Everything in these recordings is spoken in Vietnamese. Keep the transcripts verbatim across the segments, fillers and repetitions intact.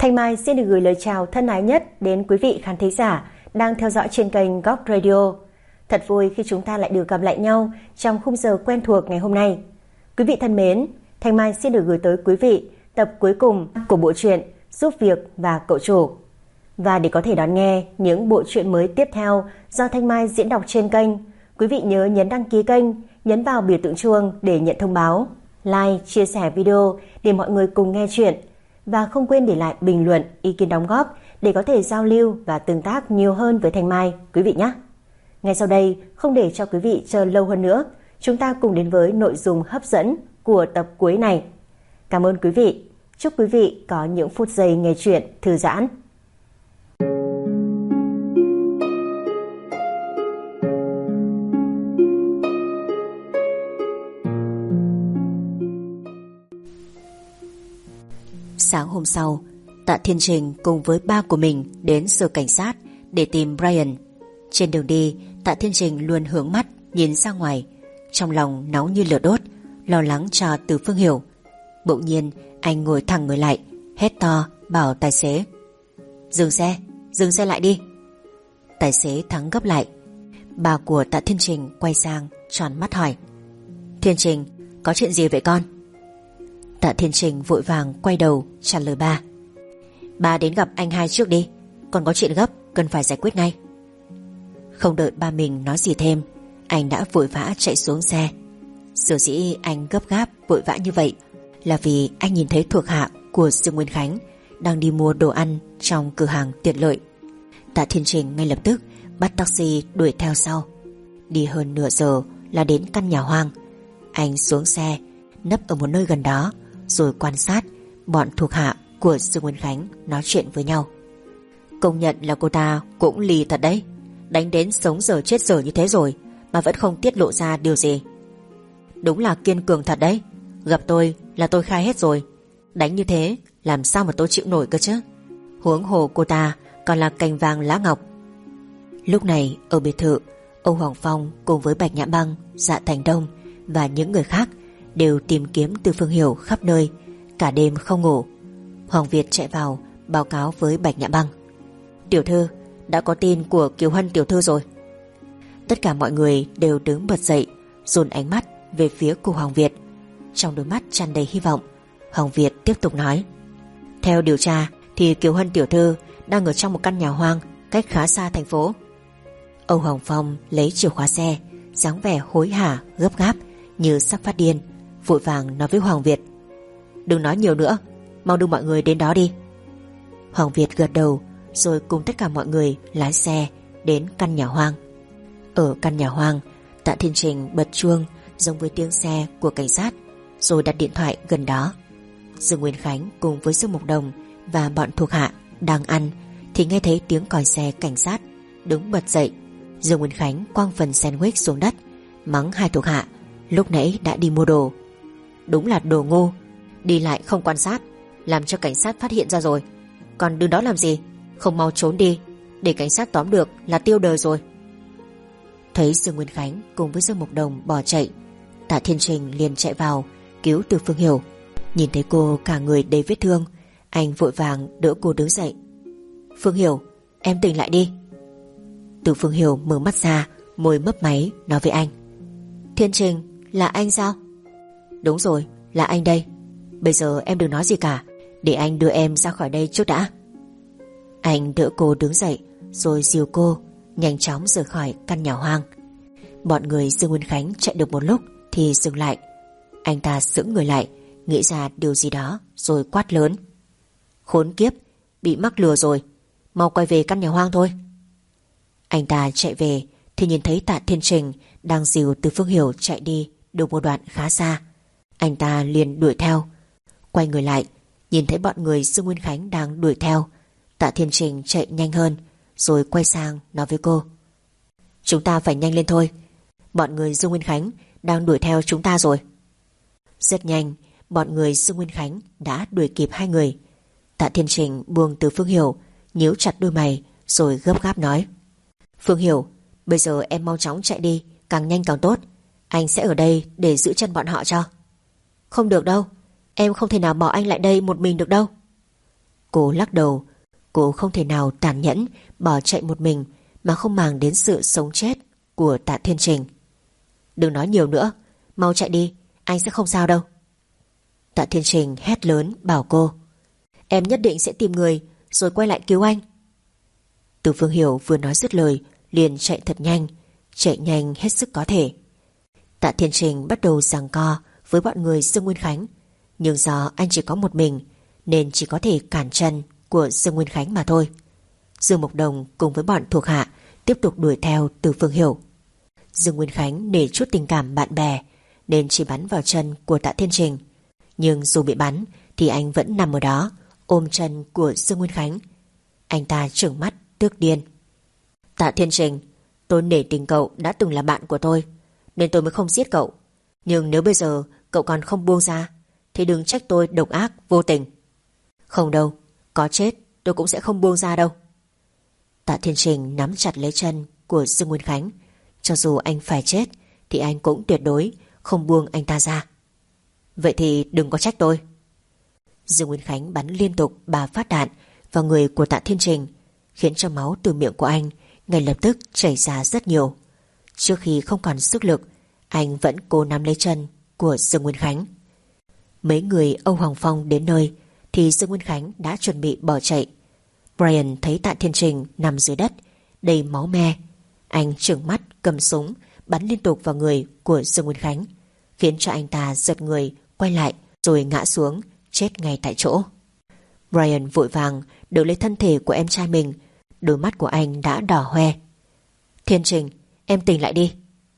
Thanh Mai xin được gửi lời chào thân ái nhất đến quý vị khán thính giả đang theo dõi trên kênh Góc Radio. Thật vui khi chúng ta lại được gặp lại nhau trong khung giờ quen thuộc ngày hôm nay. Quý vị thân mến, Thanh Mai xin được gửi tới quý vị tập cuối cùng của bộ truyện Giúp Việc và Cậu Chủ. Và để có thể đón nghe những bộ truyện mới tiếp theo do Thanh Mai diễn đọc trên kênh, quý vị nhớ nhấn đăng ký kênh, nhấn vào biểu tượng chuông để nhận thông báo, like, chia sẻ video để mọi người cùng nghe chuyện. Và không quên để lại bình luận, ý kiến đóng góp để có thể giao lưu và tương tác nhiều hơn với Thanh Mai, quý vị nhé. Ngay sau đây, không để cho quý vị chờ lâu hơn nữa, chúng ta cùng đến với nội dung hấp dẫn của tập cuối này. Cảm ơn quý vị. Chúc quý vị có những phút giây nghe chuyện thư giãn. Sáng hôm sau, Tạ Thiên Trình cùng với ba của mình đến sở cảnh sát để tìm Brian. Trên đường đi, Tạ Thiên Trình luôn hướng mắt nhìn ra ngoài, trong lòng nóng như lửa đốt, lo lắng cho Từ Phương Hiểu. Bỗng nhiên anh ngồi thẳng người lại, hét to bảo tài xế: "Dừng xe, dừng xe lại đi." Tài xế thắng gấp lại. Bà của Tạ Thiên Trình quay sang tròn mắt hỏi: "Thiên Trình, có chuyện gì vậy con?" Tạ Thiên Trình vội vàng quay đầu trả lời ba: "Ba đến gặp anh hai trước đi, còn có chuyện gấp cần phải giải quyết ngay." Không đợi ba mình nói gì thêm, anh đã vội vã chạy xuống xe. Sở dĩ anh gấp gáp vội vã như vậy là vì anh nhìn thấy thuộc hạ của Dương Nguyên Khánh đang đi mua đồ ăn trong cửa hàng tiện lợi. Tạ Thiên Trình ngay lập tức bắt taxi đuổi theo sau. Đi hơn nửa giờ là đến căn nhà hoang. Anh xuống xe, nấp ở một nơi gần đó, rồi quan sát bọn thuộc hạ của Dương Nguyên Khánh nói chuyện với nhau. Công nhận là cô ta cũng lì thật đấy, đánh đến sống giờ chết giờ như thế rồi mà vẫn không tiết lộ ra điều gì. Đúng là kiên cường thật đấy, gặp tôi là tôi khai hết rồi, đánh như thế làm sao mà tôi chịu nổi cơ chứ. Huống hồ cô ta còn là cành vàng lá ngọc. Lúc này ở biệt thự, Âu Hoàng Phong cùng với Bạch Nhã Băng, Dạ Thành Đông và những người khác đều tìm kiếm Từ Phương Hiểu khắp nơi, cả đêm không ngủ. Hoàng Việt chạy vào báo cáo với Bạch Nhã Băng: "Tiểu thư, đã có tin của Kiều Hân tiểu thư rồi." Tất cả mọi người đều đứng bật dậy, dồn ánh mắt về phía của Hoàng Việt. Trong đôi mắt tràn đầy hy vọng, Hoàng Việt tiếp tục nói: "Theo điều tra thì Kiều Hân tiểu thư đang ở trong một căn nhà hoang cách khá xa thành phố." Âu Hoàng Phong lấy chìa khóa xe, dáng vẻ hối hả gấp gáp như sắp phát điên, vội vàng nói với Hoàng Việt: "Đừng nói nhiều nữa, mau đưa mọi người đến đó đi." Hoàng Việt gật đầu, rồi cùng tất cả mọi người lái xe đến căn nhà hoang. Ở căn nhà hoang, Tạ Thiên Trình bật chuông giống với tiếng xe của cảnh sát, rồi đặt điện thoại gần đó. Dương Nguyên Khánh cùng với Dương Mục Đồng và bọn thuộc hạ đang ăn thì nghe thấy tiếng còi xe cảnh sát, đứng bật dậy. Dương Nguyên Khánh quăng phần sandwich xuống đất, mắng hai thuộc hạ lúc nãy đã đi mua đồ. Đúng là đồ ngu, đi lại không quan sát, làm cho cảnh sát phát hiện ra rồi, còn đứng đó làm gì, không mau trốn đi, để cảnh sát tóm được là tiêu đời rồi. Thấy Dương Nguyên Khánh cùng với Dương Mục Đồng bỏ chạy, Tạ Thiên Trình liền chạy vào cứu Từ Phương Hiểu. Nhìn thấy cô cả người đầy vết thương, anh vội vàng đỡ cô đứng dậy: "Phương Hiểu, em tỉnh lại đi." Từ Phương Hiểu mở mắt ra, môi mấp máy nói với anh: "Thiên Trình, là anh sao?" "Đúng rồi, là anh đây. Bây giờ em đừng nói gì cả, để anh đưa em ra khỏi đây trước đã." Anh đỡ cô đứng dậy, rồi dìu cô nhanh chóng rời khỏi căn nhà hoang. Bọn người Dương Nguyên Khánh chạy được một lúc thì dừng lại. Anh ta sững người lại, nghĩ ra điều gì đó rồi quát lớn: "Khốn kiếp, bị mắc lừa rồi, mau quay về căn nhà hoang thôi." Anh ta chạy về thì nhìn thấy Tạ Thiên Trình đang dìu Từ Phương Hiểu chạy đi được một đoạn khá xa. Anh ta liền đuổi theo. Quay người lại, nhìn thấy bọn người Dương Nguyên Khánh đang đuổi theo, Tạ Thiên Trình chạy nhanh hơn, rồi quay sang nói với cô: "Chúng ta phải nhanh lên thôi, bọn người Dương Nguyên Khánh đang đuổi theo chúng ta rồi." Rất nhanh, bọn người Dương Nguyên Khánh đã đuổi kịp hai người. Tạ Thiên Trình buông Từ Phương Hiểu, nhíu chặt đôi mày, rồi gấp gáp nói: "Phương Hiểu, bây giờ em mau chóng chạy đi, càng nhanh càng tốt. Anh sẽ ở đây để giữ chân bọn họ cho." "Không được đâu, em không thể nào bỏ anh lại đây một mình được đâu." Cô lắc đầu. Cô không thể nào tàn nhẫn bỏ chạy một mình mà không màng đến sự sống chết của Tạ Thiên Trình. Đừng nói nhiều nữa, mau chạy đi, anh sẽ không sao đâu. Tạ Thiên Trình hét lớn bảo cô. Em nhất định sẽ tìm người rồi quay lại cứu anh. Từ Phương Hiểu vừa nói dứt lời liền chạy thật nhanh, chạy nhanh hết sức có thể. Tạ Thiên Trình bắt đầu giằng co với bọn người Dương Nguyên Khánh, nhưng do anh chỉ có một mình nên chỉ có thể cản chân của Dương Nguyên Khánh mà thôi. Dương Mộc Đồng cùng với bọn thuộc hạ tiếp tục đuổi theo Từ Phương Hiểu. Dương Nguyên Khánh nể chút tình cảm bạn bè nên chỉ bắn vào chân của Tạ Thiên Trình, nhưng dù bị bắn thì anh vẫn nằm ở đó ôm chân của Dương Nguyên Khánh. Anh ta trừng mắt tức điên. Tạ Thiên Trình, tôi nể tình cậu đã từng là bạn của tôi nên tôi mới không giết cậu, nhưng nếu bây giờ cậu còn không buông ra thì đừng trách tôi độc ác vô tình. Không đâu, có chết tôi cũng sẽ không buông ra đâu. Tạ Thiên Trình nắm chặt lấy chân của Dương Nguyên Khánh. Cho dù anh phải chết thì anh cũng tuyệt đối không buông anh ta ra. Vậy thì đừng có trách tôi. Dương Nguyên Khánh bắn liên tục ba phát đạn vào người của Tạ Thiên Trình, khiến cho máu từ miệng của anh ngay lập tức chảy ra rất nhiều. Trước khi không còn sức lực, anh vẫn cố nắm lấy chân của Dương Nguyên Khánh. Mấy người Âu Hoàng Phong đến nơi thì Dương Nguyên Khánh đã chuẩn bị bỏ chạy. Brian thấy Tạ Thiên Trình nằm dưới đất đầy máu me. Anh trừng mắt cầm súng bắn liên tục vào người của Dương Nguyên Khánh, khiến cho anh ta giật người quay lại rồi ngã xuống chết ngay tại chỗ. Brian vội vàng đỡ lấy thân thể của em trai mình. Đôi mắt của anh đã đỏ hoe. Thiên Trình, em tỉnh lại đi.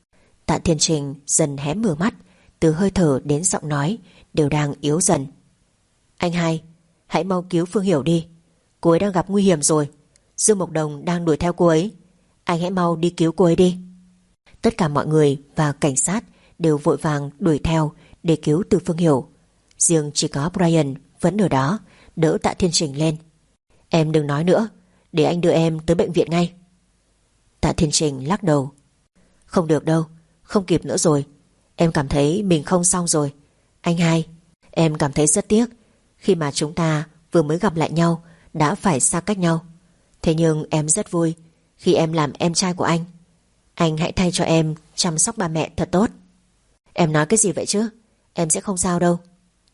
Tạ Thiên Trình dần hé mở mắt, từ hơi thở đến giọng nói đều đang yếu dần. Anh hai, hãy mau cứu Phương Hiểu đi. Cô ấy đang gặp nguy hiểm rồi. Dương Mộc Đồng đang đuổi theo cô ấy. Anh hãy mau đi cứu cô ấy đi. Tất cả mọi người và cảnh sát đều vội vàng đuổi theo để cứu Từ Phương Hiểu. Riêng chỉ có Brian vẫn ở đó đỡ Tạ Thiên Trình lên. Em đừng nói nữa, để anh đưa em tới bệnh viện ngay. Tạ Thiên Trình lắc đầu. Không được đâu, không kịp nữa rồi. Em cảm thấy mình không xong rồi. Anh hai, em cảm thấy rất tiếc khi mà chúng ta vừa mới gặp lại nhau đã phải xa cách nhau. Thế nhưng em rất vui khi em làm em trai của anh. Anh hãy thay cho em chăm sóc ba mẹ thật tốt. Em nói cái gì vậy chứ? Em sẽ không sao đâu.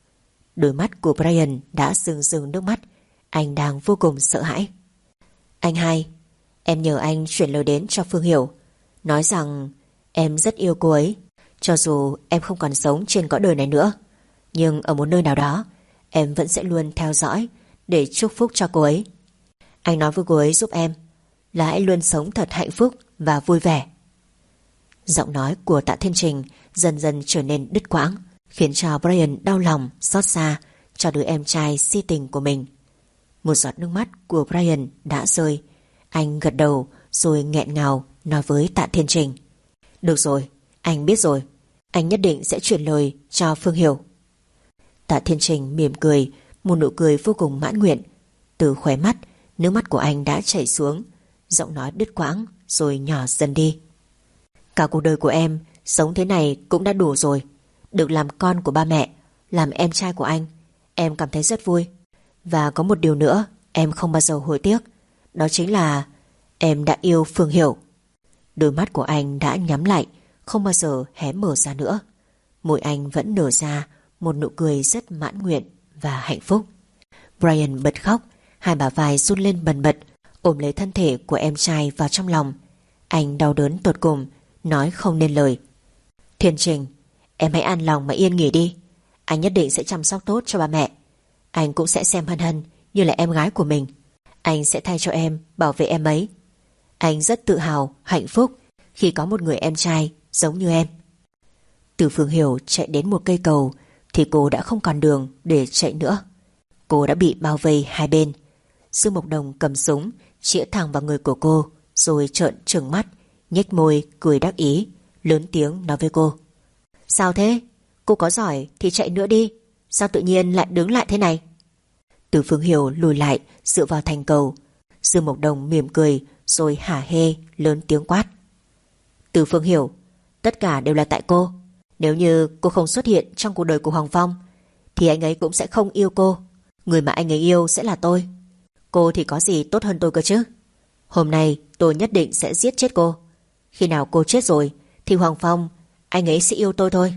Đôi mắt của Brian đã rưng rưng nước mắt. Anh đang vô cùng sợ hãi. Anh hai, em nhờ anh chuyển lời đến cho Phương Hiểu, nói rằng em rất yêu cô ấy. Cho dù em không còn sống trên cõi đời này nữa, nhưng ở một nơi nào đó em vẫn sẽ luôn theo dõi để chúc phúc cho cô ấy. Anh nói với cô ấy giúp em là hãy luôn sống thật hạnh phúc và vui vẻ. Giọng nói của Tạ Thiên Trình dần dần trở nên đứt quãng, khiến cho Brian đau lòng, xót xa cho đứa em trai si tình của mình. Một giọt nước mắt của Brian đã rơi. Anh gật đầu rồi nghẹn ngào nói với Tạ Thiên Trình. Được rồi, anh biết rồi. Anh nhất định sẽ chuyển lời cho Phương Hiểu. Tạ Thiên Trình mỉm cười, một nụ cười vô cùng mãn nguyện. Từ khóe mắt, nước mắt của anh đã chảy xuống. Giọng nói đứt quãng rồi nhỏ dần đi. Cả cuộc đời của em sống thế này cũng đã đủ rồi. Được làm con của ba mẹ, làm em trai của anh, em cảm thấy rất vui. Và có một điều nữa em không bao giờ hối tiếc, đó chính là em đã yêu Phương Hiểu. Đôi mắt của anh đã nhắm lại, không bao giờ hé mở ra nữa. Môi anh vẫn nở ra một nụ cười rất mãn nguyện và hạnh phúc. Brian bật khóc, hai bả vai run lên bần bật, ôm lấy thân thể của em trai vào trong lòng. Anh đau đớn tột cùng, nói không nên lời. Thiên Trình, em hãy an lòng mà yên nghỉ đi. Anh nhất định sẽ chăm sóc tốt cho ba mẹ. Anh cũng sẽ xem Hân Hân như là em gái của mình. Anh sẽ thay cho em, bảo vệ em ấy. Anh rất tự hào, hạnh phúc khi có một người em trai giống như em. Từ Phương Hiểu chạy đến một cây cầu thì cô đã không còn đường để chạy nữa. Cô đã bị bao vây hai bên. Dương Mộc Đồng cầm súng chĩa thẳng vào người của cô, rồi trợn trừng mắt, nhếch môi cười đắc ý, lớn tiếng nói với cô. Sao thế? Cô có giỏi thì chạy nữa đi. Sao tự nhiên lại đứng lại thế này? Từ Phương Hiểu lùi lại dựa vào thành cầu. Dương Mộc Đồng mỉm cười rồi hả hê lớn tiếng quát. Từ Phương Hiểu, tất cả đều là tại cô. Nếu như cô không xuất hiện trong cuộc đời của Hoàng Phong thì anh ấy cũng sẽ không yêu cô, Người mà anh ấy yêu sẽ là tôi. Cô thì có gì tốt hơn tôi cơ chứ. Hôm nay tôi nhất định sẽ giết chết cô. Khi nào cô chết rồi thì Hoàng Phong, anh ấy sẽ yêu tôi thôi.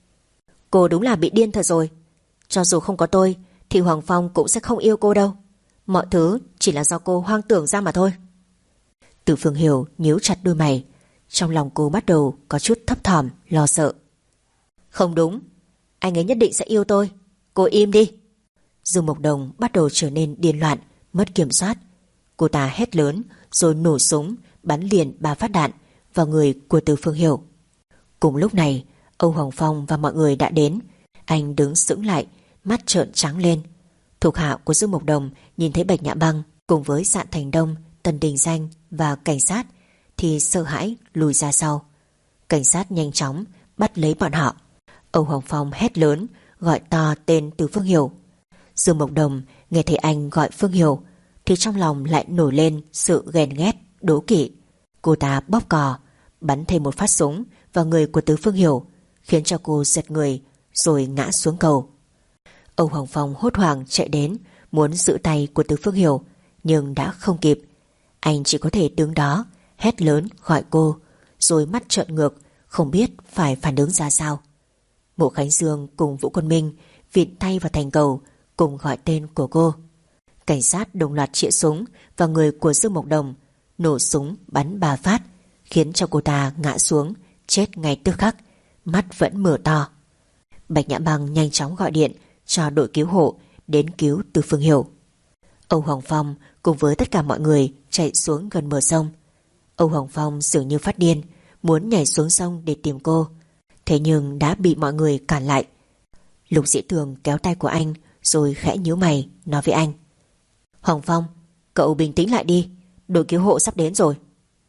Cô đúng là bị điên thật rồi. Cho dù không có tôi thì Hoàng Phong cũng sẽ không yêu cô đâu. Mọi thứ chỉ là do cô hoang tưởng ra mà thôi. Từ Phương Hiểu nhíu chặt đôi mày. Trong lòng cô bắt đầu có chút thấp thỏm, lo sợ. Không đúng, anh ấy nhất định sẽ yêu tôi. Cô im đi. Dương Mộc Đồng bắt đầu trở nên điên loạn, mất kiểm soát. Cô ta hét lớn rồi nổ súng bắn liền ba phát đạn vào người của Từ Phương Hiểu. Cùng lúc này, Âu Hoàng Phong và mọi người đã đến. Anh đứng sững lại, mắt trợn trắng lên. Thuộc hạ của Dương Mộc Đồng nhìn thấy Bạch Nhã Băng cùng với Dạn Thành Đông, Tần Đình Danh và cảnh sát thì sợ hãi lùi ra sau. Cảnh sát nhanh chóng bắt lấy bọn họ. Âu Hoàng Phong hét lớn gọi to tên Từ Phương Hiểu. Dương Mộc Đồng nghe thấy anh gọi Phương Hiểu thì trong lòng lại nổi lên sự ghen ghét, đố kỵ. Cô ta bóp cò bắn thêm một phát súng vào người của Từ Phương Hiểu, khiến cho cô giật người rồi ngã xuống cầu. Âu Hoàng Phong hốt hoảng chạy đến muốn giữ tay của Từ Phương Hiểu, nhưng đã không kịp. Anh chỉ có thể đứng đó hét lớn gọi cô, rồi mắt trợn ngược, không biết phải phản ứng ra sao. Mộ Khánh Dương cùng Vũ Quân Minh vịn tay vào thành cầu cùng gọi tên của cô. Cảnh sát đồng loạt chĩa súng vào người của Dương Mộc Đồng, nổ súng bắn ba phát, khiến cho cô ta ngã xuống chết ngay tức khắc, mắt vẫn mở to. Bạch Nhã Băng nhanh chóng gọi điện cho đội cứu hộ đến cứu Từ Phương Hiểu. Âu Hoàng Phong cùng với tất cả mọi người chạy xuống gần bờ sông. Âu Hoàng Phong dường như phát điên, muốn nhảy xuống sông để tìm cô, thế nhưng đã bị mọi người cản lại. Lục Dĩ Tường kéo tay của anh rồi khẽ nhíu mày nói với anh: Hoàng Phong, cậu bình tĩnh lại đi, đội cứu hộ sắp đến rồi.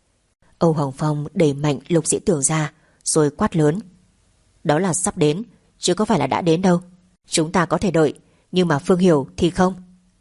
Âu Hoàng Phong đẩy mạnh Lục Dĩ Tường ra rồi quát lớn: Đó là sắp đến, chứ có phải là đã đến đâu. Chúng ta có thể đợi, nhưng mà Phương Hiểu thì không.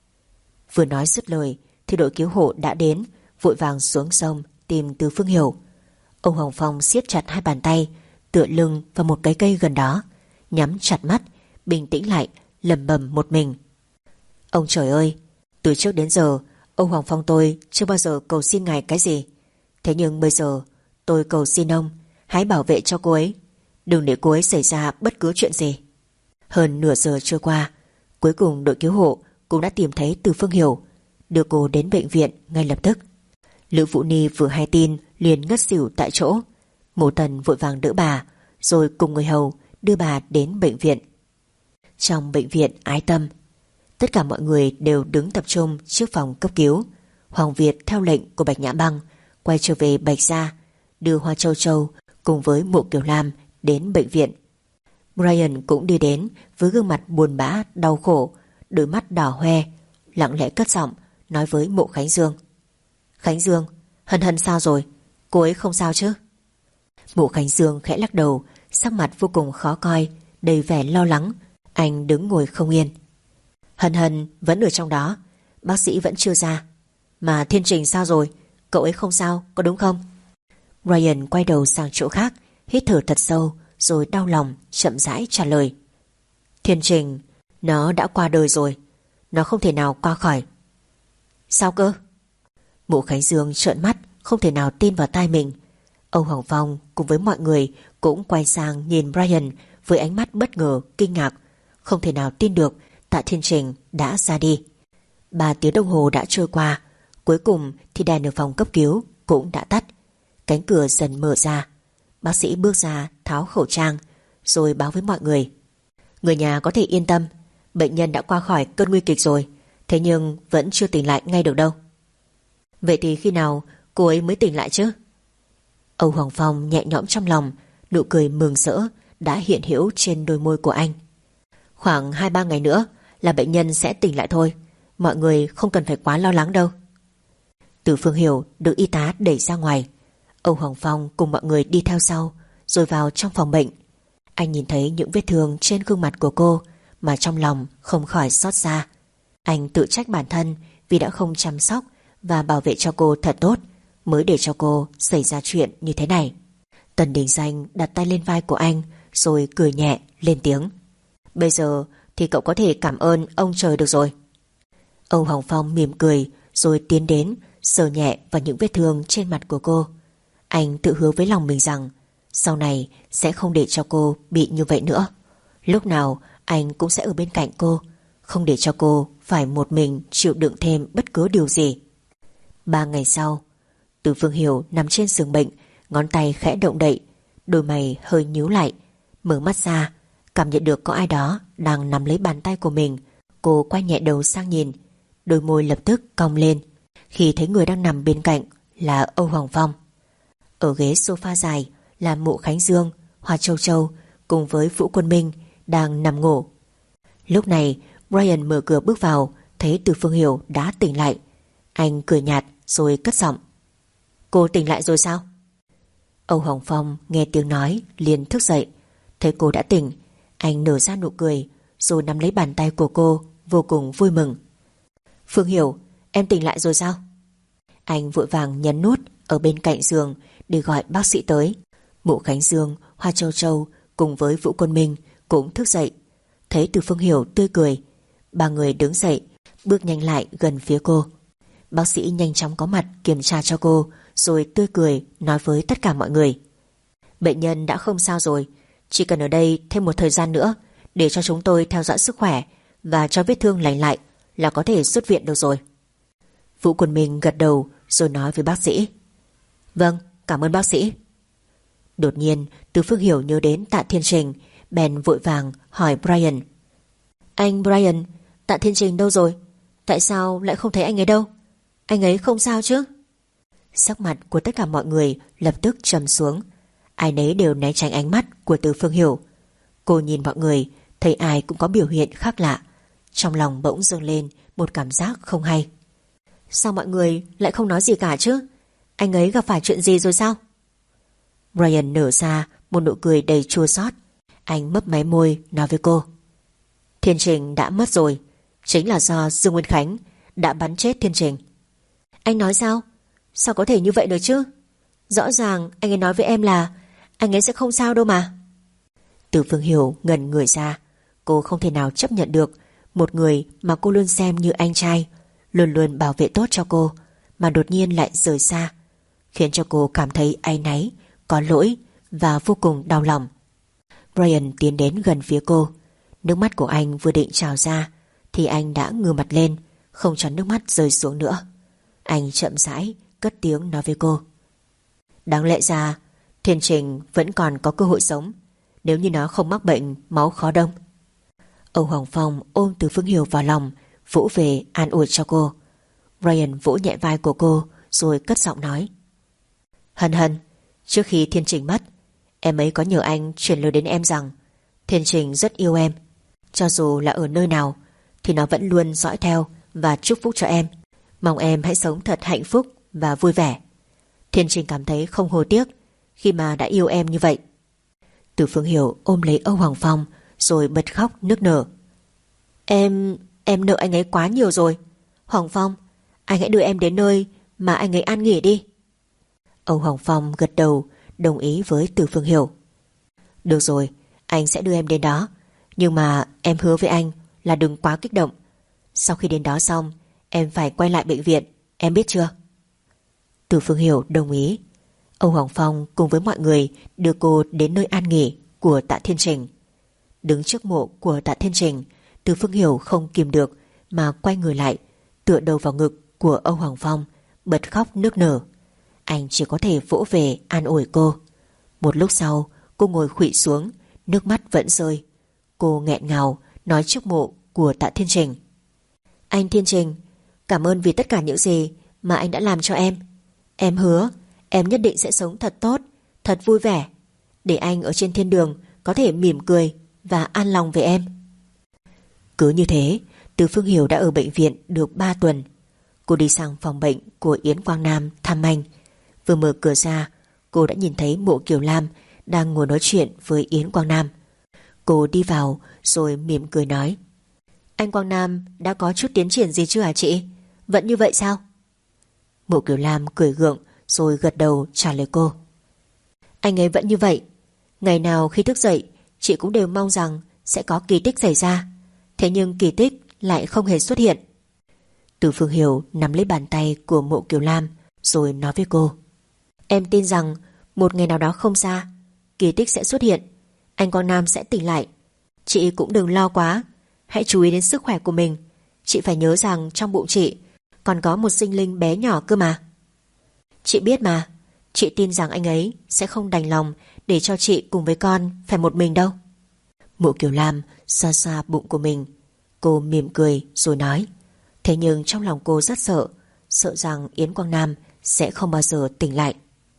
Vừa nói dứt lời thì đội cứu hộ đã đến, vội vàng xuống sông tìm Từ Phương Hiểu. Âu Hoàng Phong siết chặt hai bàn tay, tựa lưng vào một cái cây gần đó, nhắm chặt mắt, bình tĩnh lại, lẩm bẩm một mình: Ông trời ơi, từ trước đến giờ Âu Hoàng Phong tôi chưa bao giờ cầu xin ngài cái gì. Thế nhưng bây giờ tôi cầu xin ông hãy bảo vệ cho cô ấy, đừng để cô ấy xảy ra bất cứ chuyện gì. Hơn nửa giờ trôi qua, cuối cùng đội cứu hộ cũng đã tìm thấy Từ Phương Hiểu, đưa cô đến bệnh viện ngay lập tức. Lữ Vũ Ni vừa hay tin liền ngất xỉu tại chỗ. Mộ Tần vội vàng đỡ bà, rồi cùng người hầu đưa bà đến bệnh viện. Trong bệnh viện Ái Tâm, tất cả mọi người đều đứng tập trung trước phòng cấp cứu. Hoàng Việt theo lệnh của Bạch Nhã Băng quay trở về Bạch Gia, đưa Hoa Châu Châu cùng với Mộ Kiều Lam đến bệnh viện. Brian cũng đi đến với gương mặt buồn bã, đau khổ, đôi mắt đỏ hoe, lặng lẽ cất giọng nói với Mộ Khánh Dương: Khánh Dương, Hân Hân sao rồi? Cô ấy không sao chứ? Mộ Khánh Dương khẽ lắc đầu, sắc mặt vô cùng khó coi, đầy vẻ lo lắng. Anh đứng ngồi không yên. Hân Hân vẫn ở trong đó, bác sĩ vẫn chưa ra. Mà Thiên Trình sao rồi? Cậu ấy không sao, có đúng không? Ryan quay đầu sang chỗ khác, hít thở thật sâu, rồi đau lòng chậm rãi trả lời: Thiên Trình, nó đã qua đời rồi, nó không thể nào qua khỏi. Sao cơ? Mộ Khánh Dương trợn mắt, không thể nào tin vào tai mình. Âu Hoàng Phong cùng với mọi người cũng quay sang nhìn Brian với ánh mắt bất ngờ, kinh ngạc, không thể nào tin được Tạ Thiên Trình đã ra đi. Ba tiếng đồng hồ đã trôi qua, cuối cùng thì đèn ở phòng cấp cứu cũng đã tắt. Cánh cửa dần mở ra. Bác sĩ bước ra tháo khẩu trang rồi báo với mọi người: Người nhà có thể yên tâm, bệnh nhân đã qua khỏi cơn nguy kịch rồi, thế nhưng vẫn chưa tỉnh lại ngay được đâu. Vậy thì khi nào cô ấy mới tỉnh lại chứ? Âu Hoàng Phong nhẹ nhõm trong lòng, nụ cười mừng rỡ đã hiện hữu trên đôi môi của anh. Khoảng hai ba ngày nữa là bệnh nhân sẽ tỉnh lại thôi, mọi người không cần phải quá lo lắng đâu. Từ Phương Hiểu được y tá đẩy ra ngoài. Âu Hoàng Phong cùng mọi người đi theo sau, rồi vào trong phòng bệnh. Anh nhìn thấy những vết thương trên gương mặt của cô mà trong lòng không khỏi xót xa. Anh tự trách bản thân vì đã không chăm sóc và bảo vệ cho cô thật tốt, mới để cho cô xảy ra chuyện như thế này. Tần Đình Danh đặt tay lên vai của anh rồi cười nhẹ lên tiếng: Bây giờ thì cậu có thể cảm ơn ông trời được rồi. Âu Hoàng Phong mỉm cười rồi tiến đến sờ nhẹ vào những vết thương trên mặt của cô. Anh tự hứa với lòng mình rằng sau này sẽ không để cho cô bị như vậy nữa. Lúc nào anh cũng sẽ ở bên cạnh cô, không để cho cô phải một mình chịu đựng thêm bất cứ điều gì. Ba ngày sau, Từ Phương Hiểu nằm trên giường bệnh, ngón tay khẽ động đậy, đôi mày hơi nhíu lại, mở mắt ra, cảm nhận được có ai đó đang nắm lấy bàn tay của mình. Cô quay nhẹ đầu sang nhìn, đôi môi lập tức cong lên khi thấy người đang nằm bên cạnh là Âu Hoàng Phong. Ở ghế sofa dài là Mộ Khánh Dương, Hoa Châu Châu cùng với Vũ Quân Minh đang nằm ngủ. Lúc này Brian mở cửa bước vào, thấy Từ Phương Hiểu đã tỉnh lại. Anh cười nhạt rồi cất giọng: Cô tỉnh lại rồi sao? Âu Hoàng Phong nghe tiếng nói liền thức dậy. Thấy cô đã tỉnh, anh nở ra nụ cười rồi nắm lấy bàn tay của cô, vô cùng vui mừng. Phương Hiểu, em tỉnh lại rồi sao? Anh vội vàng nhấn nút ở bên cạnh giường để gọi bác sĩ tới. Mộ Khánh Dương, Hoa Châu Châu cùng với Vũ Quân Minh cũng thức dậy. Thấy Từ Phương Hiểu tươi cười, ba người đứng dậy, bước nhanh lại gần phía cô. Bác sĩ nhanh chóng có mặt kiểm tra cho cô, rồi tươi cười nói với tất cả mọi người: Bệnh nhân đã không sao rồi, chỉ cần ở đây thêm một thời gian nữa để cho chúng tôi theo dõi sức khỏe và cho vết thương lành lại là có thể xuất viện được rồi. Vũ Quân Minh gật đầu rồi nói với bác sĩ: Vâng, cảm ơn bác sĩ. Đột nhiên Từ Phương Hiểu nhớ đến Tạ Thiên Trình, bèn vội vàng hỏi Brian: Anh Brian, Tạ Thiên Trình đâu rồi? Tại sao lại không thấy anh ấy đâu? Anh ấy không sao chứ? Sắc mặt của tất cả mọi người lập tức trầm xuống. Ai nấy đều né tránh ánh mắt của Từ Phương Hiểu. Cô nhìn mọi người, thấy ai cũng có biểu hiện khác lạ. Trong lòng bỗng dâng lên một cảm giác không hay. Sao mọi người lại không nói gì cả chứ? Anh ấy gặp phải chuyện gì rồi sao? Brian nở ra một nụ cười đầy chua xót. Anh mấp máy môi nói với cô: Thiên Trình đã mất rồi, chính là do Dương Nguyên Khánh đã bắn chết Thiên Trình. Anh nói sao? Sao có thể như vậy được chứ? Rõ ràng anh ấy nói với em là anh ấy sẽ không sao đâu mà. Từ Phương Hiểu ngẩn người ra. Cô không thể nào chấp nhận được một người mà cô luôn xem như anh trai, luôn luôn bảo vệ tốt cho cô, mà đột nhiên lại rời xa, khiến cho cô cảm thấy áy náy, có lỗi và vô cùng đau lòng. Brian tiến đến gần phía cô. Nước mắt của anh vừa định trào ra thì anh đã ngửa mặt lên, không cho nước mắt rơi xuống nữa. Anh chậm rãi cất tiếng nói với cô: Đáng lẽ ra Thiên Trình vẫn còn có cơ hội sống nếu như nó không mắc bệnh máu khó đông. Âu Hoàng Phong ôm Từ Phương Hiểu vào lòng, vỗ về an ủi cho cô. Brian vỗ nhẹ vai của cô rồi cất giọng nói: Hân Hân, trước khi Thiên Trình mất, em ấy có nhờ anh truyền lời đến em rằng Thiên Trình rất yêu em. Cho dù là ở nơi nào thì nó vẫn luôn dõi theo và chúc phúc cho em. Mong em hãy sống thật hạnh phúc và vui vẻ. Thiên Trình cảm thấy không hối tiếc khi mà đã yêu em như vậy. Từ Phương Hiểu ôm lấy Âu Hoàng Phong rồi bật khóc nức nở. Em, em nợ anh ấy quá nhiều rồi. Hoàng Phong, anh hãy đưa em đến nơi mà anh ấy an nghỉ đi. Âu Hoàng Phong gật đầu đồng ý với Từ Phương Hiểu. Được rồi, anh sẽ đưa em đến đó. Nhưng mà em hứa với anh là đừng quá kích động. Sau khi đến đó xong, em phải quay lại bệnh viện, em biết chưa? Từ Phương Hiểu đồng ý. Âu Hoàng Phong cùng với mọi người đưa cô đến nơi an nghỉ của Tạ Thiên Trình. Đứng trước mộ của Tạ Thiên Trình, Từ Phương Hiểu không kìm được mà quay người lại, tựa đầu vào ngực của Âu Hoàng Phong, bật khóc nức nở. Anh chỉ có thể vỗ về an ủi cô. Một lúc sau, cô ngồi khuỵu xuống, nước mắt vẫn rơi. Cô nghẹn ngào nói trước mộ của Tạ Thiên Trình: Anh Thiên Trình, cảm ơn vì tất cả những gì mà anh đã làm cho em. Em hứa em nhất định sẽ sống thật tốt, thật vui vẻ, để anh ở trên thiên đường có thể mỉm cười và an lòng về em. Cứ như thế, Từ Phương Hiểu đã ở bệnh viện được ba tuần. Cô đi sang phòng bệnh của Yến Quang Nam thăm anh. Vừa mở cửa ra, cô đã nhìn thấy Mộ Kiều Lam đang ngồi nói chuyện với Yến Quang Nam. Cô đi vào rồi mỉm cười nói: Anh Quang Nam đã có chút tiến triển gì chưa hả chị? Vẫn như vậy sao? Mộ Kiều Lam cười gượng rồi gật đầu trả lời cô: Anh ấy vẫn như vậy. Ngày nào khi thức dậy, chị cũng đều mong rằng sẽ có kỳ tích xảy ra. Thế nhưng kỳ tích lại không hề xuất hiện. Từ Phương Hiểu nắm lấy bàn tay của Mộ Kiều Lam rồi nói với cô: Em tin rằng một ngày nào đó không xa, kỳ tích sẽ xuất hiện, anh Quang Nam sẽ tỉnh lại. Chị cũng đừng lo quá, hãy chú ý đến sức khỏe của mình. Chị phải nhớ rằng trong bụng chị còn có một sinh linh bé nhỏ cơ mà. Chị biết mà, chị tin rằng anh ấy sẽ không đành lòng để cho chị cùng với con phải một mình đâu. Mộ Kiều Lam xoa xoa bụng của mình. Cô mỉm cười rồi nói. Thế nhưng trong lòng cô rất sợ, sợ rằng Yến Quang Nam sẽ không bao giờ tỉnh lại.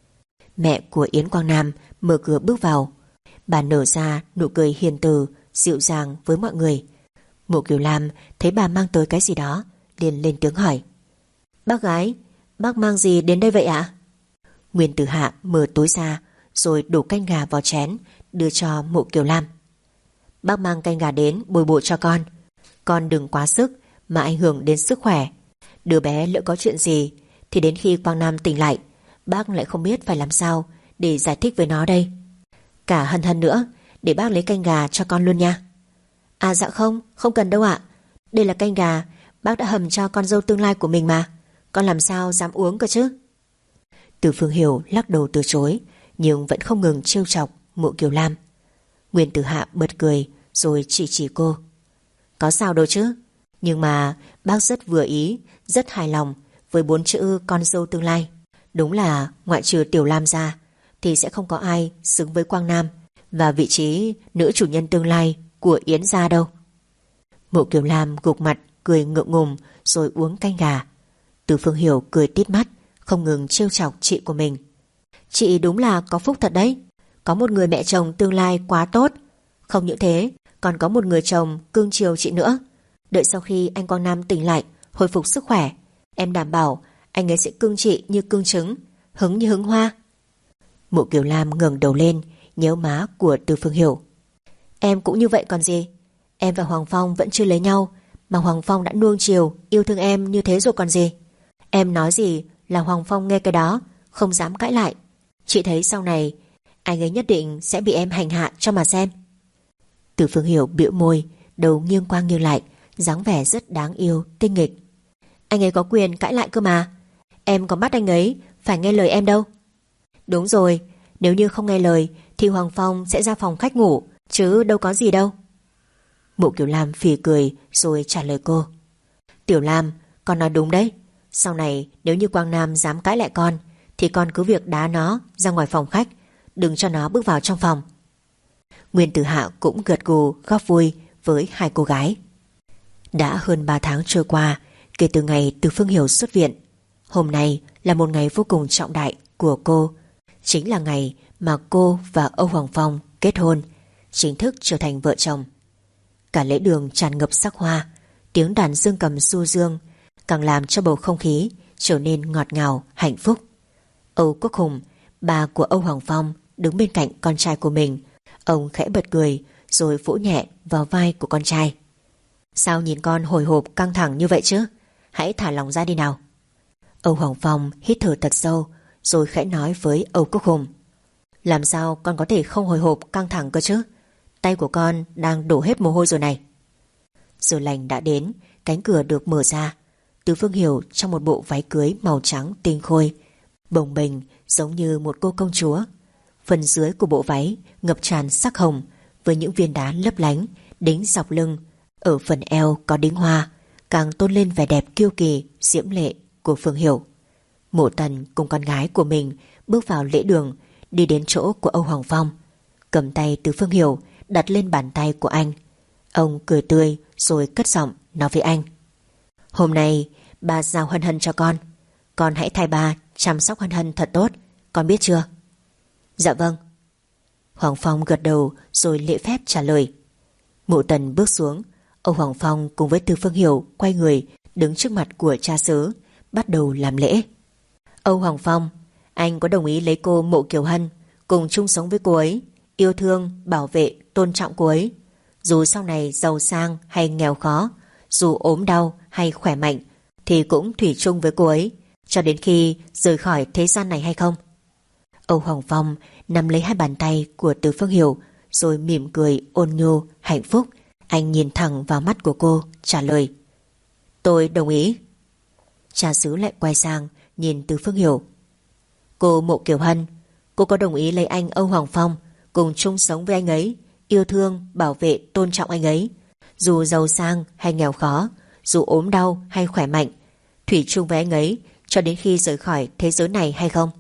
Mẹ của Yến Quang Nam mở cửa bước vào. Bà nở ra nụ cười hiền từ, dịu dàng với mọi người. Mộ Kiều Lam thấy bà mang tới cái gì đó, liền lên tiếng hỏi: Bác gái, bác mang gì đến đây vậy ạ? Nguyên Tử Hạ mở túi ra rồi đổ canh gà vào chén, đưa cho Mộ Kiều Lam. Bác mang canh gà đến bồi bổ cho con. Con đừng quá sức mà ảnh hưởng đến sức khỏe. Đứa bé lỡ có chuyện gì thì đến khi Quang Nam tỉnh lại, bác lại không biết phải làm sao để giải thích với nó đây. Cả Hân Hân nữa, để bác lấy canh gà cho con luôn nha. À dạ không, không cần đâu ạ. Đây là canh gà bác đã hầm cho con dâu tương lai của mình mà, con làm sao dám uống cơ chứ. Từ Phương Hiểu lắc đầu từ chối, nhưng vẫn không ngừng trêu chọc Mộ Kiều Lam. Nguyên Tử Hạ bật cười rồi chỉ chỉ cô. Có sao đâu chứ, nhưng mà bác rất vừa ý, rất hài lòng với bốn chữ con dâu tương lai. Đúng là ngoại trừ Tiểu Lam ra thì sẽ không có ai xứng với Quang Nam và vị trí nữ chủ nhân tương lai của Yến gia đâu. Mộ Kiều Lam gục mặt cười ngượng ngùng rồi uống canh gà. Từ Phương Hiểu cười tít mắt, không ngừng trêu chọc chị của mình. Chị đúng là có phúc thật đấy, có một người mẹ chồng tương lai quá tốt. Không những thế, còn có một người chồng cưng chiều chị nữa. Đợi sau khi anh Quang Nam tỉnh lại, hồi phục sức khỏe, em đảm bảo anh ấy sẽ cưng chị như cưng trứng, hứng như hứng hoa. Mộ Kiều Lam ngẩng đầu lên, nhéo má của Từ Phương Hiểu. Em cũng như vậy còn gì. Em và Hoàng Phong vẫn chưa lấy nhau, mà Hoàng Phong đã nuông chiều, yêu thương em như thế rồi còn gì. Em nói gì là Hoàng Phong nghe cái đó, không dám cãi lại. Chị thấy sau này anh ấy nhất định sẽ bị em hành hạ cho mà xem. Từ Phương Hiểu bĩu môi, đầu nghiêng qua nghiêng lại, dáng vẻ rất đáng yêu, tinh nghịch. Anh ấy có quyền cãi lại cơ mà. Em có bắt anh ấy phải nghe lời em đâu. Đúng rồi, nếu như không nghe lời thì Hoàng Phong sẽ ra phòng khách ngủ, chứ đâu có gì đâu. Mộ Kiều Lam phì cười rồi trả lời cô. Tiểu Lam, con nói đúng đấy. Sau này nếu như Quang Nam dám cãi lại con thì con cứ việc đá nó ra ngoài phòng khách, đừng cho nó bước vào trong phòng. Nguyên Tử Hạ cũng gật gù góp vui với hai cô gái. Đã hơn ba tháng trôi qua kể từ ngày Từ Phương Hiểu xuất viện. Hôm nay là một ngày vô cùng trọng đại của cô. Chính là ngày mà cô và Âu Hoàng Phong kết hôn, chính thức trở thành vợ chồng. Cả lễ đường tràn ngập sắc hoa, tiếng đàn dương cầm du dương càng làm cho bầu không khí trở nên ngọt ngào, hạnh phúc. Âu Quốc Hùng, bà của Âu Hoàng Phong, đứng bên cạnh con trai của mình. Ông khẽ bật cười rồi vỗ nhẹ vào vai của con trai. Sao nhìn con hồi hộp căng thẳng như vậy chứ? Hãy thả lòng ra đi nào. Âu Hoàng Phong hít thở thật sâu rồi khẽ nói với Âu Quốc Hùng. Làm sao con có thể không hồi hộp căng thẳng cơ chứ? Tay của con đang đổ hết mồ hôi rồi này. Giờ lành đã đến, cánh cửa được mở ra. Từ Phương Hiểu trong một bộ váy cưới màu trắng tinh khôi, bồng bềnh giống như một cô công chúa. Phần dưới của bộ váy ngập tràn sắc hồng với những viên đá lấp lánh đính dọc lưng. Ở phần eo có đính hoa, càng tôn lên vẻ đẹp kiêu kỳ, diễm lệ của Phương Hiểu. Mộ Tần cùng con gái của mình bước vào lễ đường, đi đến chỗ của Âu Hoàng Phong, cầm tay Từ Phương Hiểu đặt lên bàn tay của anh. Ông cười tươi rồi cất giọng nói với anh. Hôm nay bà giao Hân Hân cho con. Con hãy thay bà chăm sóc Hân Hân thật tốt, con biết chưa? Dạ vâng. Hoàng Phong gật đầu rồi lễ phép trả lời. Mộ Tần bước xuống. Âu Hoàng Phong cùng với Từ Phương Hiểu quay người đứng trước mặt của cha xứ, bắt đầu làm lễ. Âu Hoàng Phong, anh có đồng ý lấy cô Mộ Kiều Hân cùng chung sống với cô ấy, yêu thương, bảo vệ, tôn trọng cô ấy. Dù sau này giàu sang hay nghèo khó, dù ốm đau hay khỏe mạnh, thì cũng thủy chung với cô ấy cho đến khi rời khỏi thế gian này hay không? Âu Hoàng Phong nắm lấy hai bàn tay của Từ Phương Hiểu rồi mỉm cười ôn nhu, hạnh phúc. Anh nhìn thẳng vào mắt của cô, trả lời. Tôi đồng ý. Cha xứ lại quay sang nhìn Từ Phương Hiểu. Cô Mộ Kiều Hân, cô có đồng ý lấy anh Âu Hoàng Phong cùng chung sống với anh ấy, yêu thương, bảo vệ, tôn trọng anh ấy, dù giàu sang hay nghèo khó, dù ốm đau hay khỏe mạnh, thủy chung với anh ấy cho đến khi rời khỏi thế giới này hay không?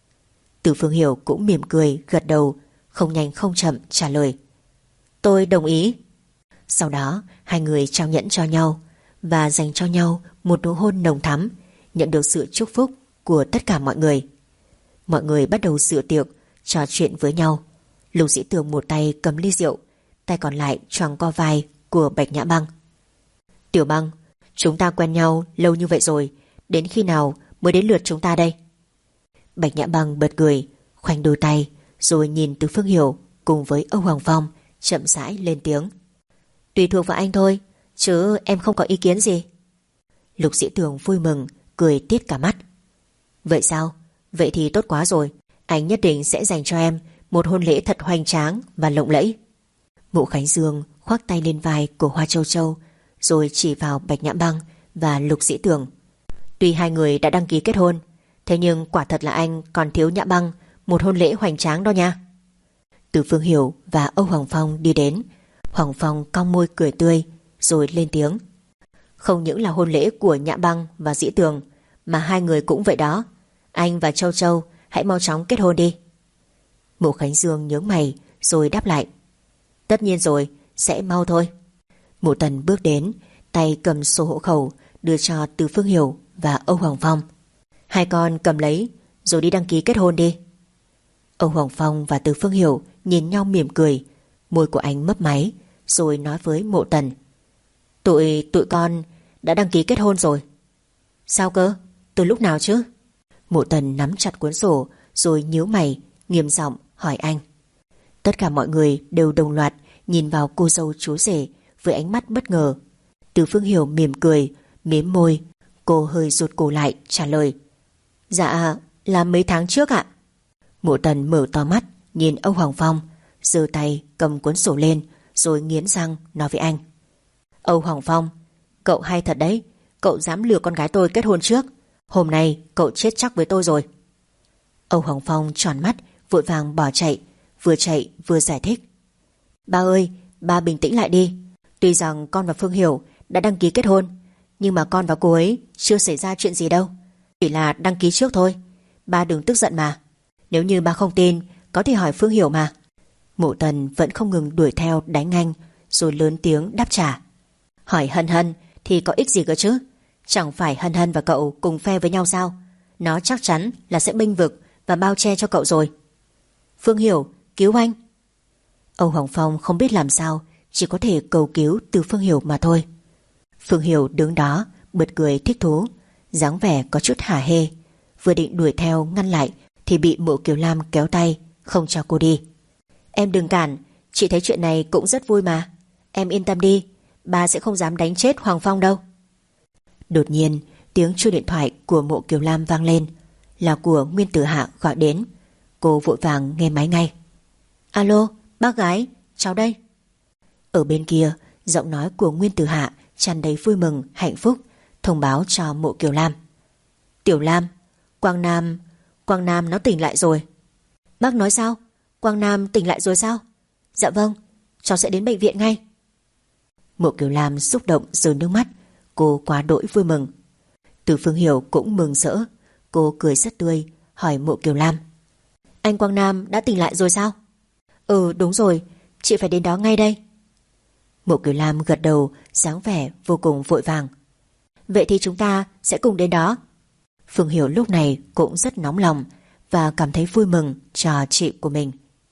Từ Phương Hiểu cũng mỉm cười gật đầu, không nhanh không chậm trả lời. Tôi đồng ý. Sau đó hai người trao nhẫn cho nhau và dành cho nhau một nụ hôn nồng thắm, nhận được sự chúc phúc của tất cả mọi người. Mọi người bắt đầu dự tiệc, trò chuyện với nhau. Lục Dĩ Tường một tay cầm ly rượu, tay còn lại choàng co vai của Bạch Nhã Băng. Tiểu Băng, chúng ta quen nhau lâu như vậy rồi, đến khi nào mới đến lượt chúng ta đây? Bạch Nhã Băng bật cười, khoanh đôi tay, rồi nhìn Từ Phương Hiểu cùng với Âu Hoàng Phong chậm rãi lên tiếng. Tùy thuộc vào anh thôi, chứ em không có ý kiến gì. Lục Dĩ Tường vui mừng, cười tít cả mắt. Vậy sao? Vậy thì tốt quá rồi, anh nhất định sẽ dành cho em một hôn lễ thật hoành tráng và lộng lẫy. Mộ Khánh Dương khoác tay lên vai của Hoa Châu Châu, rồi chỉ vào Bạch Nhã Băng và Lục Dĩ Tường. Tuy hai người đã đăng ký kết hôn, thế nhưng quả thật là anh còn thiếu Nhã Băng một hôn lễ hoành tráng đó nha. Từ Phương Hiểu và Âu Hoàng Phong đi đến. Hoàng Phong cong môi cười tươi, rồi lên tiếng. Không những là hôn lễ của Nhã Băng và Dĩ Tường, mà hai người cũng vậy đó. Anh và Châu Châu hãy mau chóng kết hôn đi. Mộ Khánh Dương nhướng mày rồi đáp lại. Tất nhiên rồi, sẽ mau thôi. Mộ Tần bước đến, tay cầm sổ hộ khẩu đưa cho Từ Phương Hiểu và Âu Hoàng Phong. Hai con cầm lấy rồi đi đăng ký kết hôn đi. Âu Hoàng Phong và Từ Phương Hiểu nhìn nhau mỉm cười, môi của anh mấp máy, rồi nói với Mộ Tần. Tụi, tụi con đã đăng ký kết hôn rồi. Sao cơ? Từ lúc nào chứ? Mộ Tần nắm chặt cuốn sổ rồi nhíu mày, nghiêm giọng hỏi anh. Tất cả mọi người đều đồng loạt nhìn vào cô dâu chú rể với ánh mắt bất ngờ. Từ Phương Hiểu mỉm cười, mím môi, cô hơi rụt cổ lại trả lời. Dạ, là mấy tháng trước ạ. Mộ Tần mở to mắt nhìn Âu Hoàng Phong, giơ tay cầm cuốn sổ lên rồi nghiến răng nói với anh. Âu Hoàng Phong, cậu hay thật đấy, cậu dám lừa con gái tôi kết hôn trước. Hôm nay cậu chết chắc với tôi rồi. Âu Hoàng Phong tròn mắt, vội vàng bỏ chạy, vừa chạy vừa giải thích. Ba ơi, ba bình tĩnh lại đi. Tuy rằng con và Phương Hiểu đã đăng ký kết hôn, nhưng mà con và cô ấy chưa xảy ra chuyện gì đâu, chỉ là đăng ký trước thôi. Ba đừng tức giận mà. Nếu như ba không tin, có thể hỏi Phương Hiểu mà. Mộ Tần vẫn không ngừng đuổi theo đánh anh, rồi lớn tiếng đáp trả. Hỏi Hân Hân thì có ích gì cơ chứ? Chẳng phải Hân Hân và cậu cùng phe với nhau sao? Nó chắc chắn là sẽ bênh vực và bao che cho cậu rồi. Phương Hiểu, cứu anh. Âu Hoàng Phong không biết làm sao, chỉ có thể cầu cứu từ Phương Hiểu mà thôi. Phương Hiểu đứng đó bật cười thích thú, dáng vẻ có chút hả hê. Vừa định đuổi theo ngăn lại thì bị Mộ Kiều Lam kéo tay, không cho cô đi. Em đừng cản, chị thấy chuyện này cũng rất vui mà. Em yên tâm đi, ba sẽ không dám đánh chết Hoàng Phong đâu. Đột nhiên tiếng chuông điện thoại của Mộ Kiều Lam vang lên, là của Nguyên Tử Hạ gọi đến. Cô vội vàng nghe máy ngay. Alo, bác gái, cháu đây. Ở bên kia, giọng nói của Nguyên Tử Hạ tràn đầy vui mừng, hạnh phúc, thông báo cho Mộ Kiều Lam. Tiểu Lam, Quang Nam, Quang Nam nó tỉnh lại rồi. Bác nói sao? Quang Nam tỉnh lại rồi sao? Dạ vâng, cháu sẽ đến bệnh viện ngay. Mộ Kiều Lam xúc động rơi nước mắt, cô quá đỗi vui mừng. Từ Phương Hiểu cũng mừng rỡ, cô cười rất tươi, hỏi Mộ Kiều Lam. Anh Quang Nam đã tỉnh lại rồi sao? Ừ đúng rồi, chị phải đến đó ngay đây. Mộ Kiều Lam gật đầu, dáng vẻ vô cùng vội vàng. Vậy thì chúng ta sẽ cùng đến đó. Phương Hiểu lúc này cũng rất nóng lòng và cảm thấy vui mừng cho chị của mình.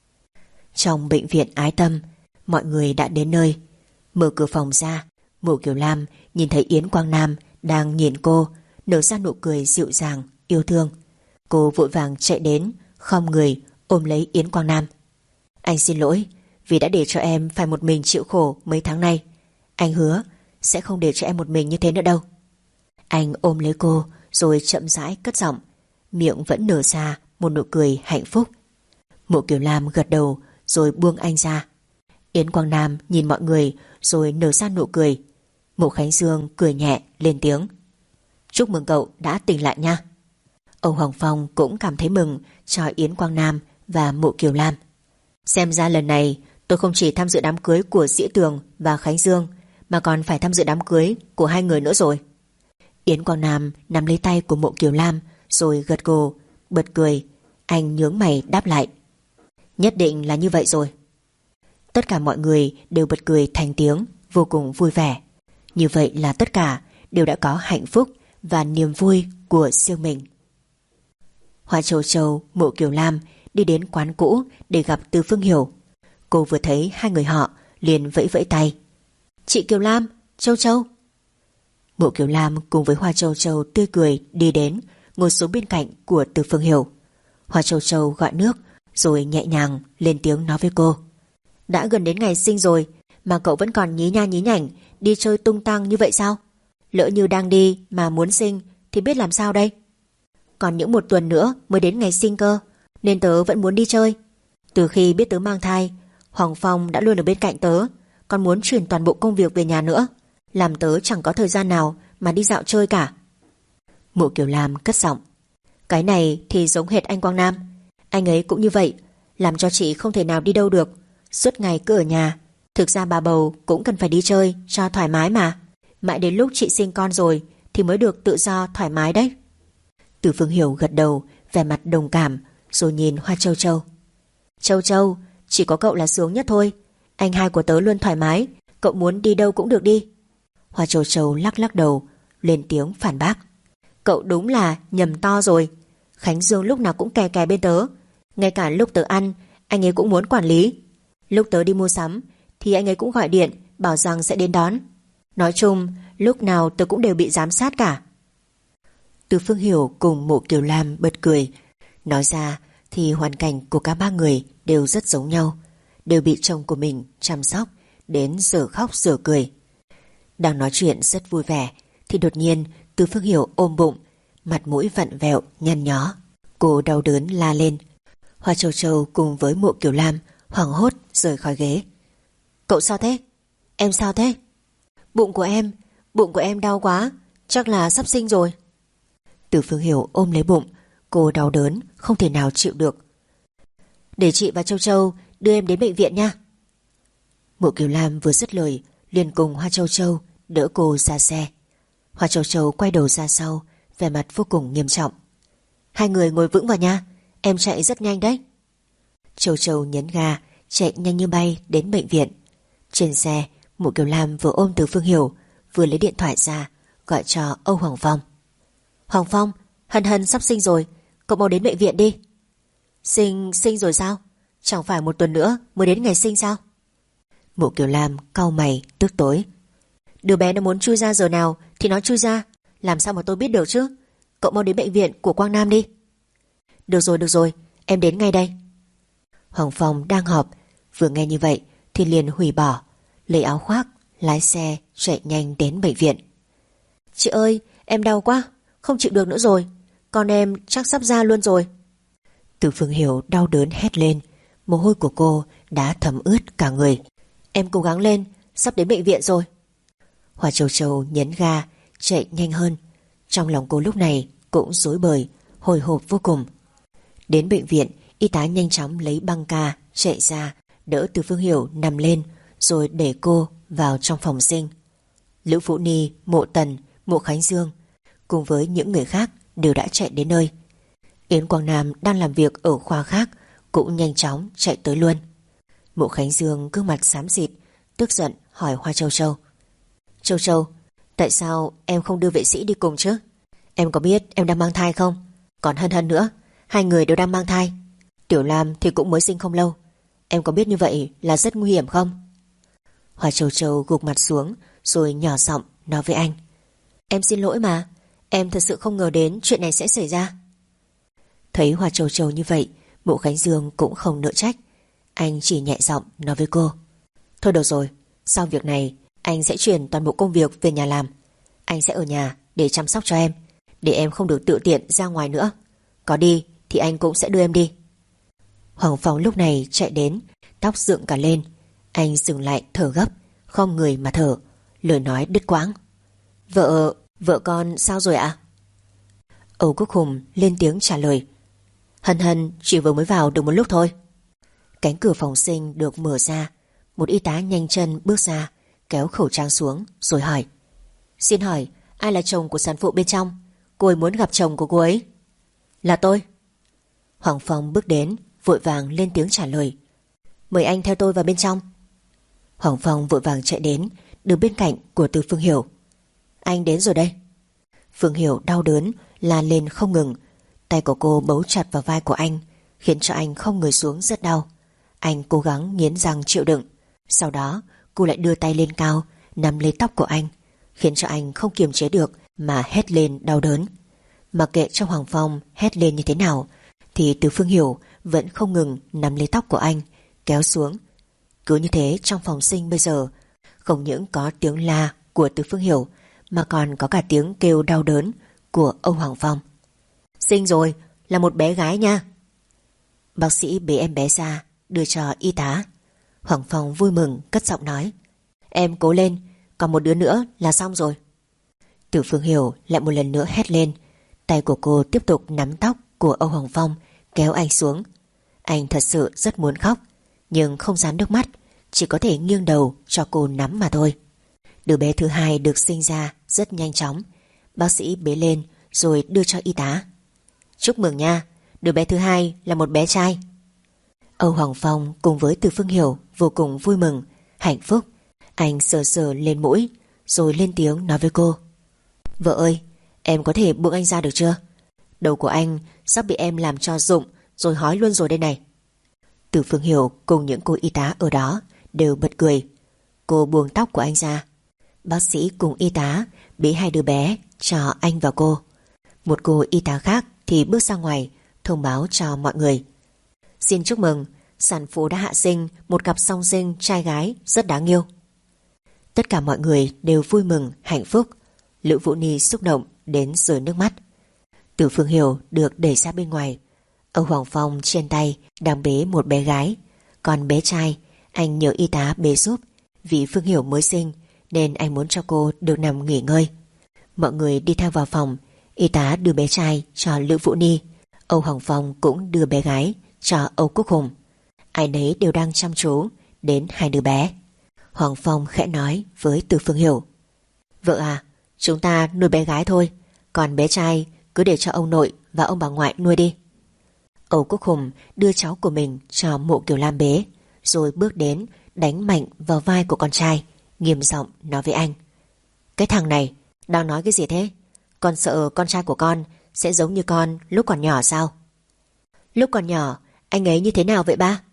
Trong bệnh viện Ái Tâm, mọi người đã đến nơi. Mở cửa phòng ra, Mộ Kiều Lam nhìn thấy Yến Quang Nam đang nhìn cô, nở ra nụ cười dịu dàng, yêu thương. Cô vội vàng chạy đến, khom người ôm lấy Yến Quang Nam. Anh xin lỗi vì đã để cho em phải một mình chịu khổ mấy tháng nay. Anh hứa sẽ không để cho em một mình như thế nữa đâu. Anh ôm lấy cô rồi chậm rãi cất giọng, miệng vẫn nở ra một nụ cười hạnh phúc. Mộ Kiều Lam gật đầu rồi buông anh ra. Yến Quang Nam nhìn mọi người rồi nở ra nụ cười. Mộ Khánh Dương cười nhẹ lên tiếng. Chúc mừng cậu đã tỉnh lại nha. Âu Hoàng Phong cũng cảm thấy mừng cho Yến Quang Nam và Mộ Kiều Lam. Xem ra lần này tôi không chỉ tham dự đám cưới của Sĩ Tường và Khánh Dương, mà còn phải tham dự đám cưới của hai người nữa rồi. Yến Quang Nam nắm lấy tay của Mộ Kiều Lam rồi gật gù, bật cười. Anh nhướng mày đáp lại: Nhất định là như vậy rồi. Tất cả mọi người đều bật cười thành tiếng, vô cùng vui vẻ. Như vậy là tất cả đều đã có hạnh phúc và niềm vui của riêng mình. Hoa Châu Châu, Mộ Kiều Lam đi đến quán cũ để gặp Từ Phương Hiểu. Cô vừa thấy hai người họ liền vẫy vẫy tay: Chị Kiều Lam, Châu Châu. Mộ Kiều Lam cùng với Hoa Châu Châu tươi cười đi đến, ngồi xuống bên cạnh của Từ Phương Hiểu. Hoa Châu Châu gọi nước rồi nhẹ nhàng lên tiếng nói với cô: Đã gần đến ngày sinh rồi mà cậu vẫn còn nhí nha nhí nhảnh đi chơi tung tăng như vậy sao? Lỡ như đang đi mà muốn sinh thì biết làm sao đây? Còn những một tuần nữa mới đến ngày sinh cơ, nên tớ vẫn muốn đi chơi. Từ khi biết tớ mang thai, Hoàng Phong đã luôn ở bên cạnh tớ, còn muốn chuyển toàn bộ công việc về nhà nữa, làm tớ chẳng có thời gian nào mà đi dạo chơi cả. Mộ Kiều Lam cất giọng: Cái này thì giống hệt anh Quang Nam. Anh ấy cũng như vậy, làm cho chị không thể nào đi đâu được, suốt ngày cứ ở nhà. Thực ra bà bầu cũng cần phải đi chơi cho thoải mái mà. Mãi đến lúc chị sinh con rồi thì mới được tự do thoải mái đấy. Từ Phương Hiểu gật đầu, vẻ mặt đồng cảm, rồi nhìn Hoa Châu Châu. Châu Châu, chỉ có cậu là sướng nhất thôi. Anh hai của tớ luôn thoải mái, cậu muốn đi đâu cũng được đi. Hoa Châu Châu lắc lắc đầu, lên tiếng phản bác: Cậu đúng là nhầm to rồi. Khánh Dương lúc nào cũng kè kè bên tớ, ngay cả lúc tớ ăn anh ấy cũng muốn quản lý. Lúc tớ đi mua sắm thì anh ấy cũng gọi điện bảo rằng sẽ đến đón. Nói chung lúc nào tớ cũng đều bị giám sát cả. Từ Phương Hiểu cùng Mộ Kiều Lam bật cười. Nói ra thì hoàn cảnh của cả ba người đều rất giống nhau, đều bị chồng của mình chăm sóc đến giờ khóc giờ cười. Đang nói chuyện rất vui vẻ thì đột nhiên Từ Phương Hiểu ôm bụng, mặt mũi vặn vẹo nhăn nhó. Cô đau đớn la lên. Hoa Châu Châu cùng với Mộ Kiều Lam hoảng hốt rời khỏi ghế. Cậu sao thế? Em sao thế? Bụng của em, bụng của em đau quá, chắc là sắp sinh rồi. Từ Phương Hiểu ôm lấy bụng, cô đau đớn không thể nào chịu được. Để chị và Châu Châu đưa em đến bệnh viện nha. Mộ Kiều Lam vừa dứt lời liền cùng Hoa Châu Châu đỡ cô ra xe. Hoa Châu Châu quay đầu ra sau, vẻ mặt vô cùng nghiêm trọng. Hai người ngồi vững vào nha, em chạy rất nhanh đấy. Châu Châu nhấn ga, chạy nhanh như bay đến bệnh viện. Trên xe, Mộ Kiều Lam vừa ôm Từ Phương Hiểu, vừa lấy điện thoại ra gọi cho Âu Hoàng Phong. Hoàng Phong, Hân Hân sắp sinh rồi, cậu mau đến bệnh viện đi. Sinh, sinh rồi sao? Chẳng phải một tuần nữa mới đến ngày sinh sao? Mộ Kiều Lam cau mày tức tối. Đứa bé nó muốn chui ra giờ nào thì nó chui ra, làm sao mà tôi biết được chứ? Cậu mau đến bệnh viện của Quang Nam đi. Được rồi, được rồi, em đến ngay đây. Hoàng Phong đang họp, vừa nghe như vậy thì liền hủy bỏ, lấy áo khoác, lái xe chạy nhanh đến bệnh viện. Chị ơi, em đau quá, không chịu được nữa rồi, con em chắc sắp ra luôn rồi. Từ Phương Hiểu đau đớn hét lên, mồ hôi của cô đã thấm ướt cả người. Em cố gắng lên, sắp đến bệnh viện rồi. Hoa Châu Châu nhấn ga, chạy nhanh hơn. Trong lòng cô lúc này cũng rối bời, hồi hộp vô cùng. Đến bệnh viện, y tá nhanh chóng lấy băng ca chạy ra, đỡ Từ Phương Hiểu nằm lên, rồi để cô vào trong phòng sinh. Lữ Phụ Ni, Mộ Tần, Mộ Khánh Dương cùng với những người khác đều đã chạy đến nơi. Yến Quang Nam đang làm việc ở khoa khác cũng nhanh chóng chạy tới luôn. Mộ Khánh Dương gương mặt xám xịt, tức giận hỏi Hoa Châu Châu. Châu Châu, tại sao em không đưa vệ sĩ đi cùng chứ? Em có biết em đang mang thai không? Còn Hân Hân nữa, hai người đều đang mang thai. Tiểu Lam thì cũng mới sinh không lâu. Em có biết như vậy là rất nguy hiểm không? Hoa Châu Châu gục mặt xuống rồi nhỏ giọng nói với anh. Em xin lỗi mà, em thật sự không ngờ đến chuyện này sẽ xảy ra. Thấy Hoa Châu Châu như vậy, Mộ Khánh Dương cũng không nỡ trách. Anh chỉ nhẹ giọng nói với cô. Thôi được rồi, sau việc này anh sẽ chuyển toàn bộ công việc về nhà làm. Anh sẽ ở nhà để chăm sóc cho em, để em không được tự tiện ra ngoài nữa. Có đi thì anh cũng sẽ đưa em đi. Hoàng Phong lúc này chạy đến, tóc dựng cả lên. Anh dừng lại thở gấp, không người mà thở, lời nói đứt quãng. Vợ, vợ con sao rồi ạ? À? Âu Quốc Hùng lên tiếng trả lời. Hân Hân chỉ vừa mới vào được một lúc thôi. Cánh cửa phòng sinh được mở ra. Một y tá nhanh chân bước ra, kéo khẩu trang xuống rồi hỏi. Xin hỏi ai là chồng của sản phụ bên trong? Cô ấy muốn gặp chồng của cô ấy. Là tôi. Hoàng Phong bước đến, vội vàng lên tiếng trả lời. Mời anh theo tôi vào bên trong. Hoàng Phong vội vàng chạy đến, đứng bên cạnh của Từ Phương Hiểu. Anh đến rồi đây. Phương Hiểu đau đớn la lên không ngừng. Tay của cô bấu chặt vào vai của anh, khiến cho anh không người xuống rất đau. Anh cố gắng nghiến răng chịu đựng. Sau đó cô lại đưa tay lên cao, nắm lấy tóc của anh, khiến cho anh không kiềm chế được mà hét lên đau đớn. Mặc kệ cho Hoàng Phong hét lên như thế nào thì Từ Phương Hiểu vẫn không ngừng nắm lấy tóc của anh, kéo xuống. Cứ như thế trong phòng sinh bây giờ không những có tiếng la của Từ Phương Hiểu mà còn có cả tiếng kêu đau đớn của ông Hoàng Phong. Sinh rồi, là một bé gái nha. Bác sĩ bế em bé ra, đưa cho y tá. Hoàng Phong vui mừng cất giọng nói. Em cố lên, còn một đứa nữa là xong rồi. Từ Phương Hiểu lại một lần nữa hét lên. Tay của cô tiếp tục nắm tóc của ông Hoàng Phong, kéo anh xuống. Anh thật sự rất muốn khóc, nhưng không dám nước mắt, chỉ có thể nghiêng đầu cho cô nắm mà thôi. Đứa bé thứ hai được sinh ra rất nhanh chóng. Bác sĩ bế lên rồi đưa cho y tá. Chúc mừng nha, đứa bé thứ hai là một bé trai. Âu Hoàng Phong cùng với Từ Phương Hiểu vô cùng vui mừng, hạnh phúc. Anh sờ sờ lên mũi rồi lên tiếng nói với cô. Vợ ơi, em có thể buông anh ra được chưa? Đầu của anh sắp bị em làm cho rụng rồi hói luôn rồi đây này. Từ Phương Hiểu cùng những cô y tá ở đó đều bật cười. Cô buông tóc của anh ra. Bác sĩ cùng y tá bế hai đứa bé cho anh và cô. Một cô y tá khác thì bước ra ngoài thông báo cho mọi người. Xin chúc mừng, sản phụ đã hạ sinh một cặp song sinh trai gái rất đáng yêu. Tất cả mọi người đều vui mừng, hạnh phúc. Lữ Vũ Ni xúc động đến rơi nước mắt. Từ Phương Hiểu được đẩy ra bên ngoài. Âu Hoàng Phong trên tay đang bế một bé gái, còn bé trai anh nhờ y tá bế giúp. Vì Phương Hiểu mới sinh nên anh muốn cho cô được nằm nghỉ ngơi. Mọi người đi theo vào phòng. Y tá đưa bé trai cho Lữ Vũ Ni. Âu Hoàng Phong cũng đưa bé gái cho Âu Quốc Hùng. Ai nấy đều đang chăm chú đến hai đứa bé. Hoàng Phong khẽ nói với Từ Phương Hiểu. Vợ à, chúng ta nuôi bé gái thôi, còn bé trai cứ để cho ông nội và ông bà ngoại nuôi đi. Âu Quốc Hùng đưa cháu của mình cho Mộ Kiều Lam bế, rồi bước đến đánh mạnh vào vai của con trai, nghiêm giọng nói với anh. Cái thằng này đang nói cái gì thế? Con sợ con trai của con sẽ giống như con lúc còn nhỏ sao? Lúc còn nhỏ anh ấy như thế nào vậy ba?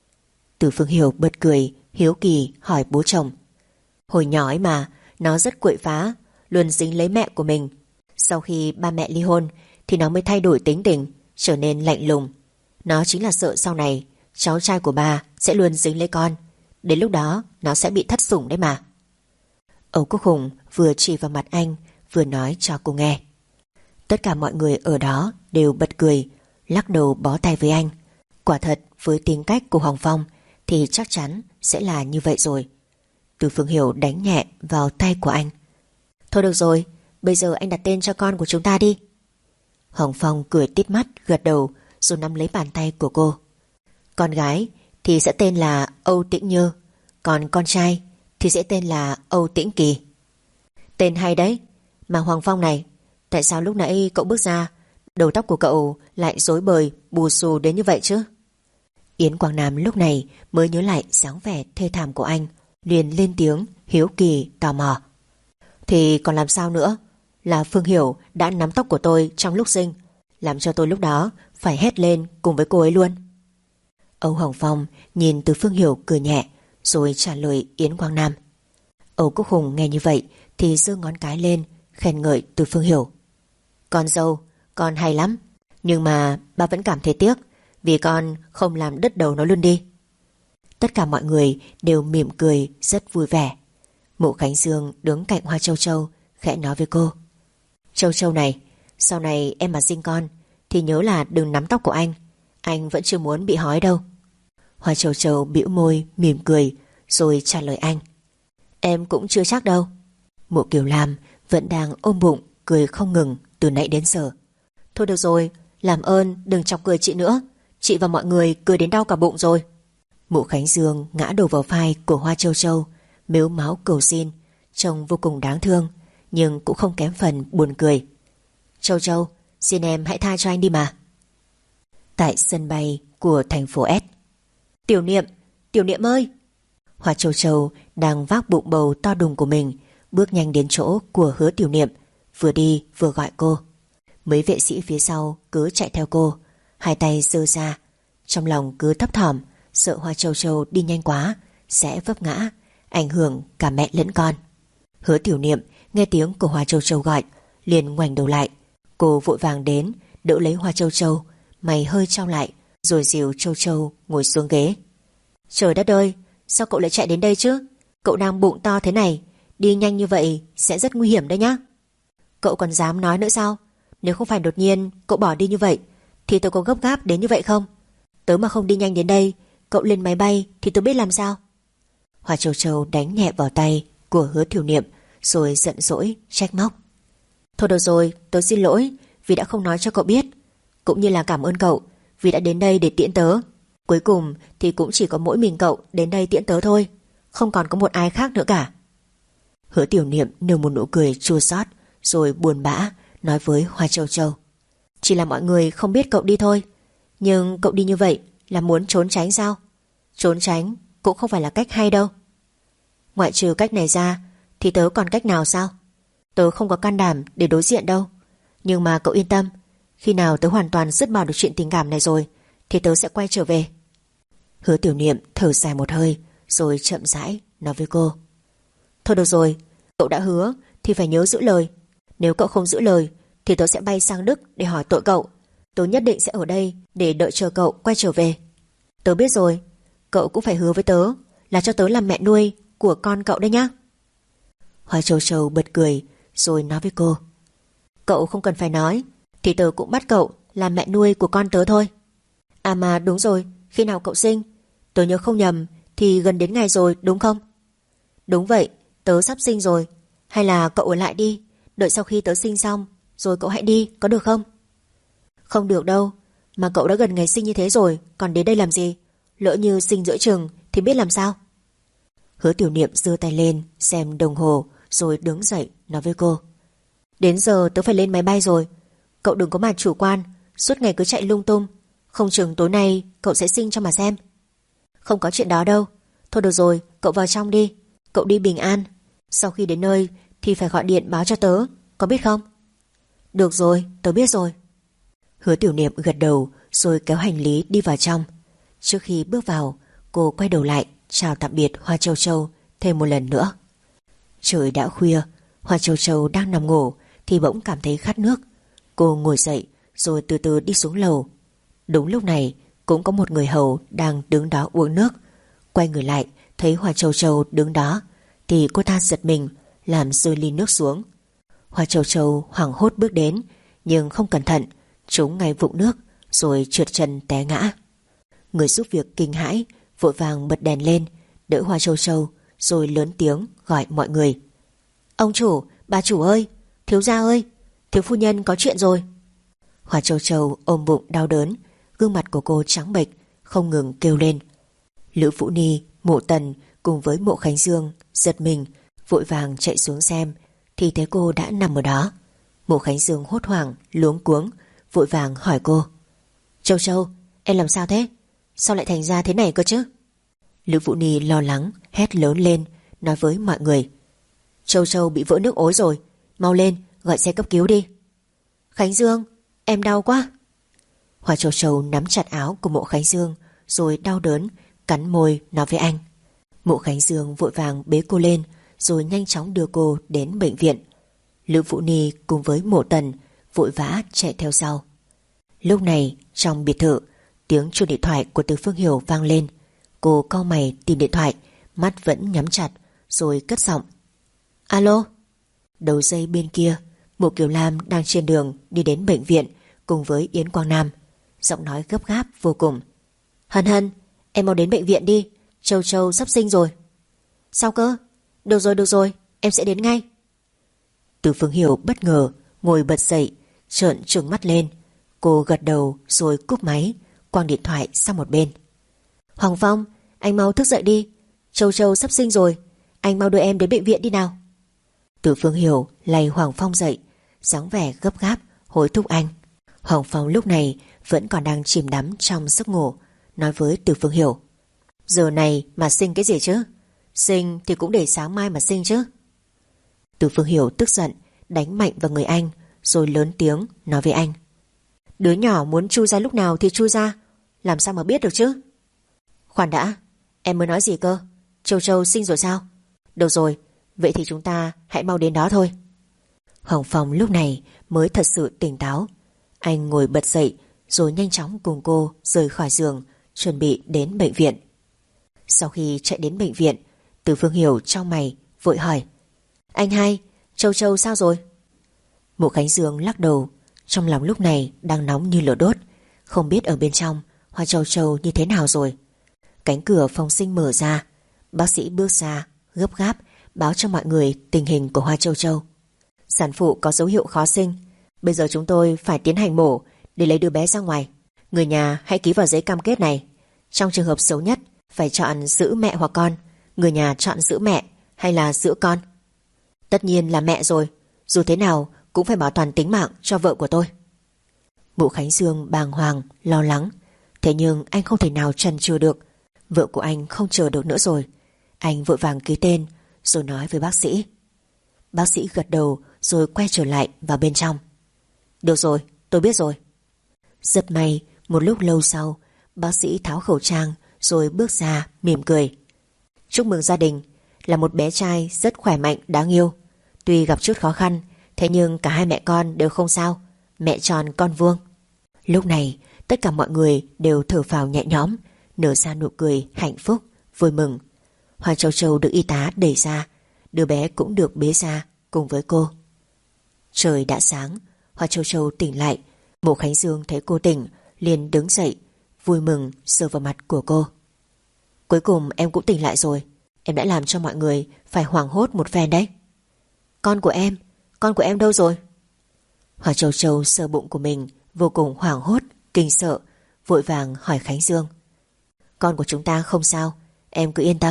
Từ Phương Hiểu bật cười hiếu kỳ hỏi bố chồng. Hồi nhỏ ấy mà nó rất quậy phá, luôn dính lấy mẹ của mình. Sau khi ba mẹ ly hôn thì nó mới thay đổi tính tình, trở nên lạnh lùng. Nó chính là sợ sau này cháu trai của ba sẽ luôn dính lấy con, đến lúc đó nó sẽ bị thất sủng đấy mà. Âu Quốc Hùng vừa chỉ vào mặt anh vừa nói cho cô nghe. Tất cả mọi người ở đó đều bật cười, lắc đầu bó tay với anh. Quả thật với tính cách của Hoàng Phong thì chắc chắn sẽ là như vậy rồi. Từ Phương Hiểu đánh nhẹ vào tay của anh. Thôi được rồi, bây giờ anh đặt tên cho con của chúng ta đi. Hoàng Phong cười tít mắt gật đầu rồi nắm lấy bàn tay của cô. Con gái thì sẽ tên là Âu Tĩnh Như, còn con trai thì sẽ tên là Âu Tĩnh Kỳ. Tên hay đấy. Mà Hoàng Phong này, tại sao lúc nãy cậu bước ra đầu tóc của cậu lại rối bời bù xù đến như vậy chứ? Yến Quang Nam lúc này mới nhớ lại dáng vẻ thê thảm của anh, liền lên tiếng hiếu kỳ tò mò. Thì còn làm sao nữa? Là Phương Hiểu đã nắm tóc của tôi trong lúc sinh, làm cho tôi lúc đó phải hét lên cùng với cô ấy luôn. Âu Hoàng Phong nhìn Từ Phương Hiểu cười nhẹ rồi trả lời Yến Quang Nam. Âu Quốc Hùng nghe như vậy thì giơ ngón cái lên khen ngợi Từ Phương Hiểu. Con dâu, con hay lắm, nhưng mà ba vẫn cảm thấy tiếc vì con không làm đứt đầu nó luôn đi. Tất cả mọi người đều mỉm cười rất vui vẻ. Mộ Khánh Dương đứng cạnh Hoa Châu Châu khẽ nói với cô. Châu Châu này, sau này em mà sinh con thì nhớ là đừng nắm tóc của anh, anh vẫn chưa muốn bị hói đâu. Hoa Châu Châu bĩu môi mỉm cười rồi trả lời anh. Em cũng chưa chắc đâu. Mộ Kiều Lam vẫn đang ôm bụng cười không ngừng từ nãy đến giờ. Thôi được rồi, làm ơn đừng chọc cười chị nữa. Chị và mọi người cười đến đau cả bụng rồi. Mộ Khánh Dương ngã đầu vào vai của Hoa Châu Châu, mếu máo cầu xin, trông vô cùng đáng thương, nhưng cũng không kém phần buồn cười. Châu Châu, xin em hãy tha cho anh đi mà. Tại sân bay của thành phố S. Tiểu Niệm, Tiểu Niệm ơi! Hoa Châu Châu đang vác bụng bầu to đùng của mình, bước nhanh đến chỗ của Hứa Tiểu Niệm, vừa đi vừa gọi cô. Mấy vệ sĩ phía sau cứ chạy theo cô, hai tay giơ ra, trong lòng cứ thấp thỏm, sợ Hoa Châu Châu đi nhanh quá sẽ vấp ngã, ảnh hưởng cả mẹ lẫn con. Hứa Tiểu Niệm nghe tiếng của Hoa Châu Châu gọi, liền ngoảnh đầu lại. Cô vội vàng đến đỡ lấy Hoa Châu Châu, mày hơi trao lại, rồi dìu Châu Châu ngồi xuống ghế. Trời đất ơi, sao cậu lại chạy đến đây chứ? Cậu đang bụng to thế này, đi nhanh như vậy sẽ rất nguy hiểm đấy nhá. Cậu còn dám nói nữa sao? Nếu không phải đột nhiên cậu bỏ đi như vậy thì tôi có gấp gáp đến như vậy không? Tớ mà không đi nhanh đến đây, cậu lên máy bay thì tôi biết làm sao? Hoa Châu Châu đánh nhẹ vào tay của Hứa Tiểu Niệm, rồi giận dỗi trách móc. Thôi được rồi, tớ xin lỗi vì đã không nói cho cậu biết, cũng như là cảm ơn cậu vì đã đến đây để tiễn tớ. Cuối cùng thì cũng chỉ có mỗi mình cậu đến đây tiễn tớ thôi, không còn có một ai khác nữa cả. Hứa Tiểu Niệm nở một nụ cười chua xót, rồi buồn bã nói với Hoa Châu Châu. Chỉ là mọi người không biết cậu đi thôi, nhưng cậu đi như vậy là muốn trốn tránh sao? Trốn tránh cũng không phải là cách hay đâu. Ngoại trừ cách này ra thì tớ còn cách nào sao? Tớ không có can đảm để đối diện đâu. Nhưng mà cậu yên tâm, khi nào tớ hoàn toàn dứt bỏ được chuyện tình cảm này rồi thì tớ sẽ quay trở về. Hứa Tiểu Niệm thở dài một hơi, rồi chậm rãi nói với cô. Thôi được rồi, cậu đã hứa thì phải nhớ giữ lời. Nếu cậu không giữ lời thì tớ sẽ bay sang Đức để hỏi tội cậu. Tớ nhất định sẽ ở đây để đợi chờ cậu quay trở về. Tớ biết rồi, cậu cũng phải hứa với tớ là cho tớ làm mẹ nuôi của con cậu đấy nhá. Hoa Châu Châu bật cười, rồi nói với cô. Cậu không cần phải nói, thì tớ cũng bắt cậu làm mẹ nuôi của con tớ thôi. À mà đúng rồi, khi nào cậu sinh? Tớ nhớ không nhầm thì gần đến ngày rồi đúng không? Đúng vậy, tớ sắp sinh rồi. Hay là cậu ở lại đi, đợi sau khi tớ sinh xong rồi cậu hãy đi, có được không? Không được đâu, mà cậu đã gần ngày sinh như thế rồi, còn đến đây làm gì? Lỡ như sinh giữa chừng thì biết làm sao? Hứa Tiểu Niệm giơ tay lên xem đồng hồ, rồi đứng dậy nói với cô. Đến giờ tớ phải lên máy bay rồi. Cậu đừng có mà chủ quan, suốt ngày cứ chạy lung tung, không chừng tối nay cậu sẽ sinh cho mà xem. Không có chuyện đó đâu. Thôi được rồi, cậu vào trong đi. Cậu đi bình an. Sau khi đến nơi thì phải gọi điện báo cho tớ, có biết không? Được rồi, tớ biết rồi. Hứa Tiểu Niệm gật đầu, rồi kéo hành lý đi vào trong. Trước khi bước vào, cô quay đầu lại chào tạm biệt Hoa Châu Châu thêm một lần nữa. Trời đã khuya, Hoa Châu Châu đang nằm ngủ thì bỗng cảm thấy khát nước. Cô ngồi dậy rồi từ từ đi xuống lầu. Đúng lúc này cũng có một người hầu đang đứng đó uống nước. Quay người lại thấy Hoa Châu Châu đứng đó thì cô ta giật mình, làm rơi ly nước xuống. Hoa Châu Châu hoảng hốt bước đến, nhưng không cẩn thận trúng ngay vũng nước, rồi trượt chân té ngã. Người giúp việc kinh hãi vội vàng bật đèn lên đỡ Hoa Châu Châu, rồi lớn tiếng gọi mọi người. Ông chủ, bà chủ ơi, thiếu gia ơi, thiếu phu nhân có chuyện rồi. Hoa Châu Châu ôm bụng đau đớn, gương mặt của cô trắng bệch, không ngừng kêu lên. Lữ Vũ Ni, Mộ Tần cùng với Mộ Khánh Dương giật mình, vội vàng chạy xuống xem thì thấy cô đã nằm ở đó. Mộ Khánh Dương hốt hoảng, luống cuống, vội vàng hỏi cô. Châu Châu, em làm sao thế? Sao lại thành ra thế này cơ chứ? Lữ Vũ Ni lo lắng hét lớn lên, nói với mọi người. Châu Châu bị vỡ nước ối rồi, mau lên gọi xe cấp cứu đi. Khánh Dương, em đau quá. Hoa Châu Châu nắm chặt áo của Mộ Khánh Dương, rồi đau đớn cắn môi nói với anh. Mộ Khánh Dương vội vàng bế cô lên, rồi nhanh chóng đưa cô đến bệnh viện. Lữ Vũ Ni cùng với Mộ Tần vội vã chạy theo sau. Lúc này trong biệt thự, tiếng chuông điện thoại của Từ Phương Hiểu vang lên. Cô cau mày tìm điện thoại, mắt vẫn nhắm chặt, rồi cất giọng. Alo? Đầu dây bên kia, Mộ Kiều Lam đang trên đường đi đến bệnh viện cùng với Yến Quang Nam. Giọng nói gấp gáp vô cùng. Hân Hân, em mau đến bệnh viện đi, Châu Châu sắp sinh rồi. Sao cơ? Được rồi, được rồi, em sẽ đến ngay. Từ Phương Hiểu bất ngờ ngồi bật dậy, trợn trừng mắt lên, Cô gật đầu rồi cúp máy, quăng điện thoại sang một bên. Hoàng Phong, anh mau thức dậy đi. Châu Châu sắp sinh rồi, anh mau đưa em đến bệnh viện đi nào. Từ Phương Hiểu lay Hoàng Phong dậy, dáng vẻ gấp gáp hối thúc anh. Hoàng Phong lúc này vẫn còn đang chìm đắm trong giấc ngủ, nói với Từ Phương Hiểu: Giờ này mà sinh cái gì chứ? Sinh thì cũng để sáng mai mà sinh chứ. Từ Phương Hiểu tức giận đánh mạnh vào người anh, rồi lớn tiếng nói với anh: Đứa nhỏ muốn chui ra lúc nào thì chui ra, làm sao mà biết được chứ? Khoan đã, em mới nói gì cơ? Châu Châu sinh rồi sao? Được rồi, vậy thì chúng ta hãy mau đến đó thôi. Hoàng Phong lúc này mới thật sự tỉnh táo. Anh ngồi bật dậy rồi nhanh chóng cùng cô rời khỏi giường, chuẩn bị đến bệnh viện. Sau khi chạy đến bệnh viện, Từ Phương Hiểu trong mày vội hỏi: Anh hai, Châu Châu sao rồi? Mộ Khánh Dương lắc đầu, trong lòng lúc này đang nóng như lửa đốt, không biết ở bên trong Hoa Châu Châu như thế nào rồi. Cánh cửa phòng sinh mở ra, bác sĩ bước ra gấp gáp báo cho mọi người tình hình của Hoa Châu Châu. Sản phụ có dấu hiệu khó sinh, bây giờ chúng tôi phải tiến hành mổ để lấy đứa bé ra ngoài. Người nhà hãy ký vào giấy cam kết này. Trong trường hợp xấu nhất phải chọn giữ mẹ hoặc con. Người nhà chọn giữ mẹ hay là giữ con? Tất nhiên là mẹ rồi, dù thế nào cũng phải bảo toàn tính mạng cho vợ của tôi. Mộ Khánh Dương bàng hoàng lo lắng, thế nhưng anh không thể nào chần chừ được. Vợ của anh không chờ được nữa rồi. Anh vội vàng ký tên rồi nói với bác sĩ. Bác sĩ gật đầu rồi quay trở lại vào bên trong. Được rồi, tôi biết rồi. Rất may, một lúc lâu sau, bác sĩ tháo khẩu trang rồi bước ra mỉm cười. Chúc mừng gia đình, là một bé trai rất khỏe mạnh đáng yêu. Tuy gặp chút khó khăn, thế nhưng cả hai mẹ con đều không sao. Mẹ tròn con vuông. Lúc này tất cả mọi người đều thở phào nhẹ nhõm, nở ra nụ cười hạnh phúc, vui mừng. Hoa Châu Châu được y tá đẩy ra, đứa bé cũng được bế ra cùng với cô. Trời đã sáng, Hoa Châu Châu tỉnh lại. Mộ Khánh Dương thấy cô tỉnh liền đứng dậy, vui mừng sờ vào mặt của cô. Cuối cùng em cũng tỉnh lại rồi. Em đã làm cho mọi người phải hoảng hốt một phen đấy. Con của em, con của em đâu rồi? Hoa Châu Châu sờ bụng của mình, vô cùng hoảng hốt, kinh sợ, vội vàng hỏi Khánh Dương. Con của chúng ta không sao, em cứ yên tâm.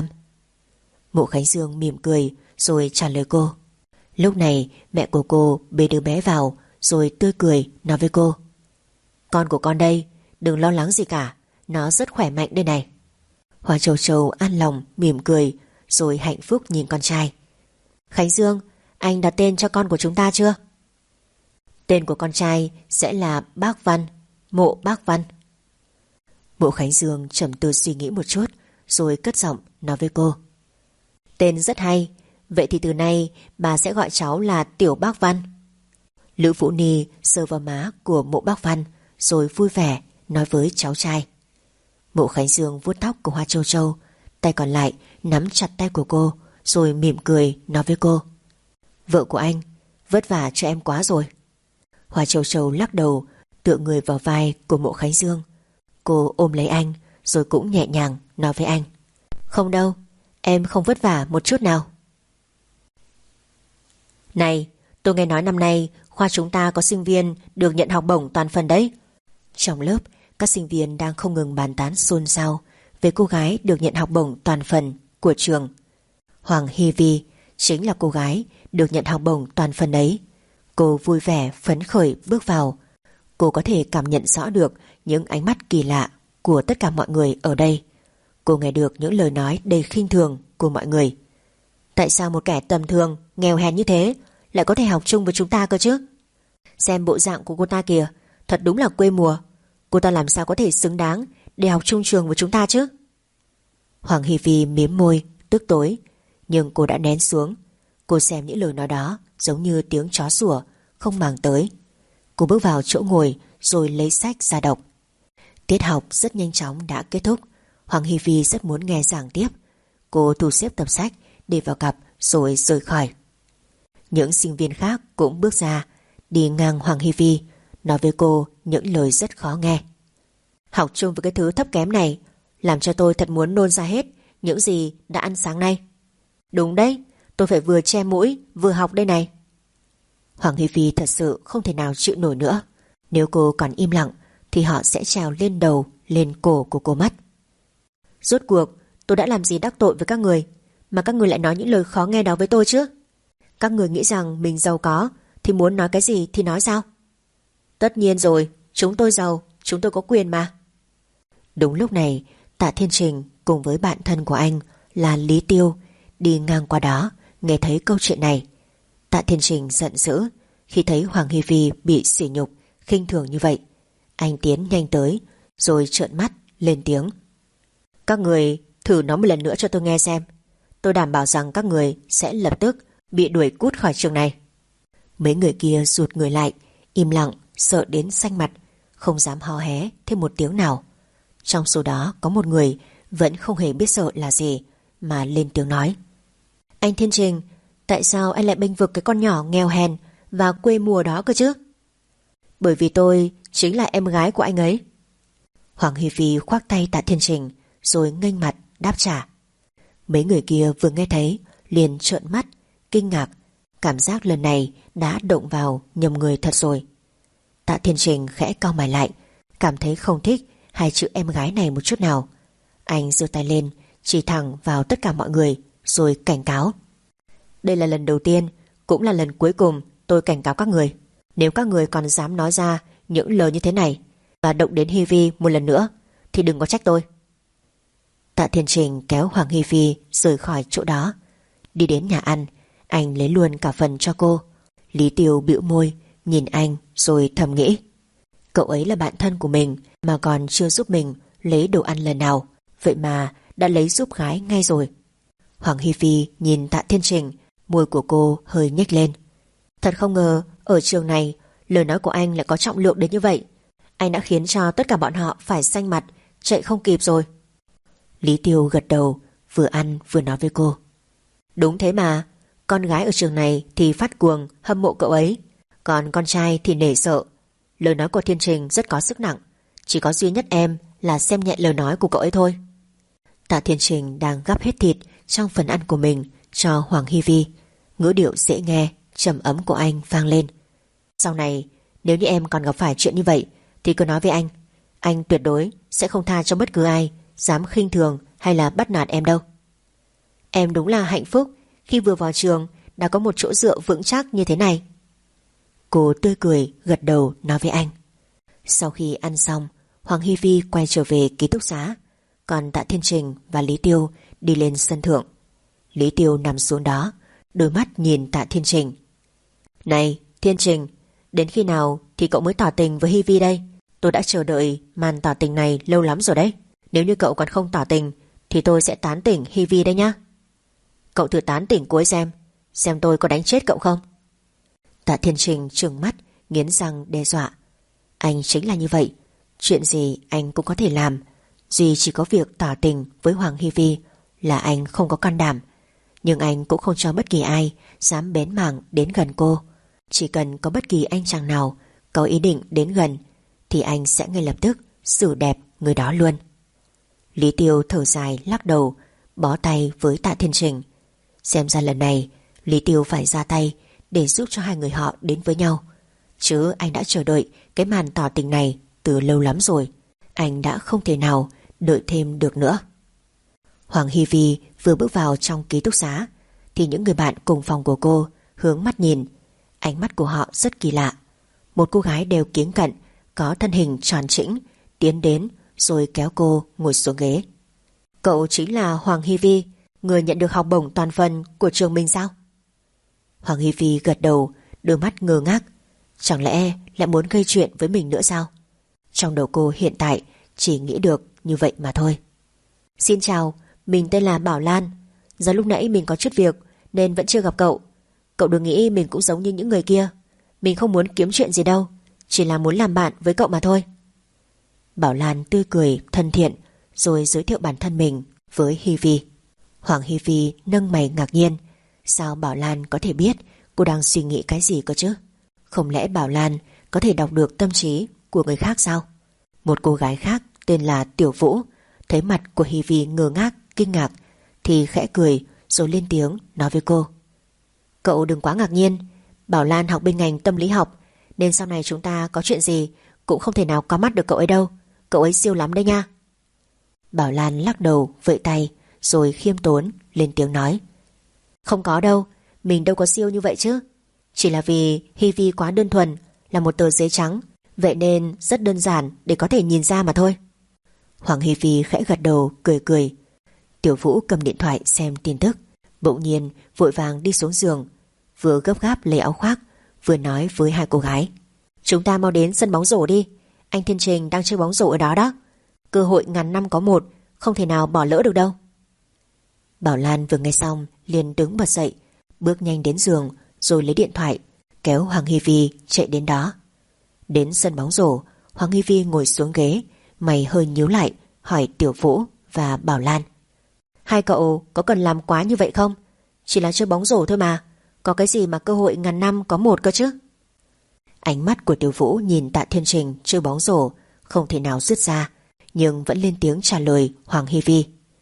Mộ Khánh Dương mỉm cười rồi trả lời cô. Lúc này mẹ của cô bế đứa bé vào rồi tươi cười nói với cô: Con của con đây, đừng lo lắng gì cả, nó rất khỏe mạnh đây này. Hoa Châu Châu an lòng mỉm cười rồi hạnh phúc nhìn con trai. Khánh Dương, anh đặt tên cho con của chúng ta chưa? Tên của con trai sẽ là Bác Văn, Mộ Bác Văn. Mộ Khánh Dương trầm tư suy nghĩ một chút rồi cất giọng nói với cô. Tên rất hay, vậy thì từ nay bà sẽ gọi cháu là Tiểu Bác Văn. Lữ Vũ Ni sờ vào má của Mộ Bác Văn rồi vui vẻ nói với cháu trai. Mộ Khánh Dương vuốt tóc của Hoa Châu Châu, tay còn lại nắm chặt tay của cô rồi mỉm cười nói với cô. Vợ của anh, vất vả cho em quá rồi. Hoa Châu Châu lắc đầu, tựa người vào vai của Mộ Khánh Dương. Cô ôm lấy anh rồi cũng nhẹ nhàng nói với anh. Không đâu, em không vất vả một chút nào. Này, tôi nghe nói năm nay khoa chúng ta có sinh viên được nhận học bổng toàn phần đấy. Trong lớp, các sinh viên đang không ngừng bàn tán xôn xao về cô gái được nhận học bổng toàn phần của trường. Hoàng Hy Vi chính là cô gái được nhận học bổng toàn phần ấy. Cô vui vẻ phấn khởi bước vào. Cô có thể cảm nhận rõ được những ánh mắt kỳ lạ của tất cả mọi người ở đây. Cô nghe được những lời nói đầy khinh thường của mọi người. Tại sao một kẻ tầm thường, nghèo hèn như thế lại có thể học chung với chúng ta cơ chứ? Xem bộ dạng của cô ta kìa, thật đúng là quê mùa. Cô ta làm sao có thể xứng đáng để học chung trường với chúng ta chứ? Hoàng Hy Vi mím môi, tức tối, nhưng cô đã nén xuống. Cô xem những lời nói đó giống như tiếng chó sủa, không màng tới. Cô bước vào chỗ ngồi rồi lấy sách ra đọc. Tiết học rất nhanh chóng đã kết thúc. Hoàng Hy Vi rất muốn nghe giảng tiếp. Cô thu xếp tập sách để vào cặp rồi rời khỏi. Những sinh viên khác cũng bước ra, đi ngang Hoàng Hy Vi, nói với cô những lời rất khó nghe. Học chung với cái thứ thấp kém này làm cho tôi thật muốn nôn ra hết những gì đã ăn sáng nay. Đúng đấy, tôi phải vừa che mũi vừa học đây này. Hoàng Hy Vi thật sự không thể nào chịu nổi nữa. Nếu cô còn im lặng thì họ sẽ trèo lên đầu, lên cổ của cô mất. Rốt cuộc tôi đã làm gì đắc tội với các người mà các người lại nói những lời khó nghe đó với tôi chứ? Các người nghĩ rằng mình giàu có thì muốn nói cái gì thì nói sao? Tất nhiên rồi, chúng tôi giàu, chúng tôi có quyền mà. Đúng lúc này, Tạ Thiên Trình cùng với bạn thân của anh là Lý Tiêu đi ngang qua đó, nghe thấy câu chuyện này. Tạ Thiên Trình giận dữ khi thấy Hoàng Hy Phi bị sỉ nhục, khinh thường như vậy. Anh tiến nhanh tới rồi trợn mắt lên tiếng: Các người thử nói một lần nữa cho tôi nghe xem. Tôi đảm bảo rằng các người sẽ lập tức bị đuổi cút khỏi trường này. Mấy người kia rụt người lại, im lặng, sợ đến xanh mặt, không dám hò hé thêm một tiếng nào. Trong số đó có một người vẫn không hề biết sợ là gì mà lên tiếng nói: Anh Thiên Trình, tại sao anh lại bênh vực cái con nhỏ nghèo hèn và quê mùa đó cơ chứ? Bởi vì tôi chính là em gái của anh ấy. Hoàng Hy Phi khoác tay Tạ Thiên Trình rồi nghênh mặt đáp trả. Mấy người kia vừa nghe thấy liền trợn mắt, kinh ngạc, cảm giác lần này đã động vào nhầm người thật rồi. Tạ Thiên Trình khẽ cau mày lại, cảm thấy không thích hai chữ em gái này một chút nào. Anh giơ tay lên chỉ thẳng vào tất cả mọi người rồi cảnh cáo: Đây là lần đầu tiên, cũng là lần cuối cùng tôi cảnh cáo các người. Nếu các người còn dám nói ra những lời như thế này và động đến Hy Vi một lần nữa thì đừng có trách tôi. Tạ Thiên Trình kéo Hoàng Hy Phi rời khỏi chỗ đó. Đi đến nhà ăn, anh lấy luôn cả phần cho cô. Lý Tiêu bĩu môi nhìn anh rồi thầm nghĩ: Cậu ấy là bạn thân của mình mà còn chưa giúp mình lấy đồ ăn lần nào, vậy mà đã lấy giúp gái ngay rồi. Hoàng Hy Phi nhìn Tạ Thiên Trình, môi của cô hơi nhếch lên. Thật không ngờ ở trường này lời nói của anh lại có trọng lượng đến như vậy. Anh đã khiến cho tất cả bọn họ phải xanh mặt, chạy không kịp rồi. Lý Tiêu gật đầu, vừa ăn vừa nói với cô: Đúng thế mà, con gái ở trường này thì phát cuồng hâm mộ cậu ấy, còn con trai thì nể sợ. Lời nói của Thiên Trình rất có sức nặng, chỉ có duy nhất em là xem nhẹ lời nói của cậu ấy thôi. Tạ Thiên Trình đang gắp hết thịt trong phần ăn của mình cho Hoàng Hy Vi. Ngữ điệu dễ nghe, trầm ấm của anh vang lên: Sau này nếu như em còn gặp phải chuyện như vậy thì cứ nói với anh. Anh tuyệt đối sẽ không tha cho bất cứ ai dám khinh thường hay là bắt nạt em đâu. Em đúng là hạnh phúc khi vừa vào trường đã có một chỗ dựa vững chắc như thế này. Cô tươi cười gật đầu nói với anh. Sau khi ăn xong, Hoàng Hy Vi quay trở về ký túc xá, còn Tạ Thiên Trình và Lý Tiêu đi lên sân thượng. Lý Tiêu nằm xuống đó, đôi mắt nhìn Tạ Thiên Trình. Này Thiên Trình, đến khi nào thì cậu mới tỏ tình với Hy Vi đây? Tôi đã chờ đợi màn tỏ tình này lâu lắm rồi đấy. Nếu như cậu còn không tỏ tình thì tôi sẽ tán tỉnh Hy Vi đây nhá. Cậu thử tán tỉnh cô ấy xem, xem tôi có đánh chết cậu không. Tạ Thiên Trình trừng mắt, nghiến răng đe dọa. Anh chính là như vậy, chuyện gì anh cũng có thể làm. Duy chỉ có việc tỏ tình với Hoàng Hy Vi là anh không có can đảm. Nhưng anh cũng không cho bất kỳ ai dám bén mảng đến gần cô. Chỉ cần có bất kỳ anh chàng nào có ý định đến gần thì anh sẽ ngay lập tức xử đẹp người đó luôn. Lý Tiêu thở dài lắc đầu, bó tay với Tạ Thiên Trình. Xem ra lần này Lý Tiêu phải ra tay để giúp cho hai người họ đến với nhau. Chứ anh đã chờ đợi cái màn tỏ tình này từ lâu lắm rồi. Anh đã không thể nào đợi thêm được nữa. Hoàng Hy Vi vừa bước vào trong ký túc xá thì những người bạn cùng phòng của cô hướng mắt nhìn. Ánh mắt của họ rất kỳ lạ. Một cô gái đều kiếng cận, có thân hình tròn trĩnh, tiến đến rồi kéo cô ngồi xuống ghế. Cậu chính là Hoàng Hy Vi, người nhận được học bổng toàn phần của trường mình sao? Hoàng Hy Vi gật đầu, đôi mắt ngơ ngác. Chẳng lẽ lại muốn gây chuyện với mình nữa sao? Trong đầu cô hiện tại chỉ nghĩ được như vậy mà thôi. Xin chào, mình tên là Bảo Lan. Do lúc nãy mình có chút việc nên vẫn chưa gặp cậu. Cậu đừng nghĩ mình cũng giống như những người kia. Mình không muốn kiếm chuyện gì đâu, chỉ là muốn làm bạn với cậu mà thôi. Bảo Lan tươi cười thân thiện rồi giới thiệu bản thân mình với Hy Vi. Hoàng Hy Vi nâng mày ngạc nhiên. Sao Bảo Lan có thể biết cô đang suy nghĩ cái gì cơ chứ? Không lẽ Bảo Lan có thể đọc được tâm trí của người khác sao? Một cô gái khác tên là Tiểu Vũ thấy mặt của Hy Vi ngơ ngác, kinh ngạc thì khẽ cười rồi lên tiếng nói với cô. Cậu đừng quá ngạc nhiên, Bảo Lan học bên ngành tâm lý học nên sau này chúng ta có chuyện gì cũng không thể nào có mắt được cậu ấy đâu. Cậu ấy siêu lắm đấy nha. Bảo Lan lắc đầu vẫy tay rồi khiêm tốn lên tiếng nói: Không có đâu, mình đâu có siêu như vậy chứ. Chỉ là vì Hy Vi quá đơn thuần, là một tờ giấy trắng, vậy nên rất đơn giản để có thể nhìn ra mà thôi. Hoàng Hy Vi khẽ gật đầu cười cười. Tiểu Vũ cầm điện thoại xem tin tức, bỗng nhiên vội vàng đi xuống giường, vừa gấp gáp lấy áo khoác, vừa nói với hai cô gái: Chúng ta mau đến sân bóng rổ đi. Anh Thiên Trình đang chơi bóng rổ ở đó đó. Cơ hội ngàn năm có một, không thể nào bỏ lỡ được đâu. Bảo Lan vừa nghe xong liền đứng bật dậy, bước nhanh đến giường, rồi lấy điện thoại kéo Hoàng Hy Vi chạy đến đó. Đến sân bóng rổ, Hoàng Hy Vi ngồi xuống ghế, mày hơi nhíu lại, hỏi Tiểu Vũ và Bảo Lan: Hai cậu có cần làm quá như vậy không? Chỉ là chơi bóng rổ thôi mà, có cái gì mà cơ hội ngàn năm có một cơ chứ? Ánh mắt của Tiểu Vũ nhìn Tạ Thiên Trình chơi bóng rổ không thể nào dứt ra, nhưng vẫn lên tiếng trả lời Hoàng Hy Vi: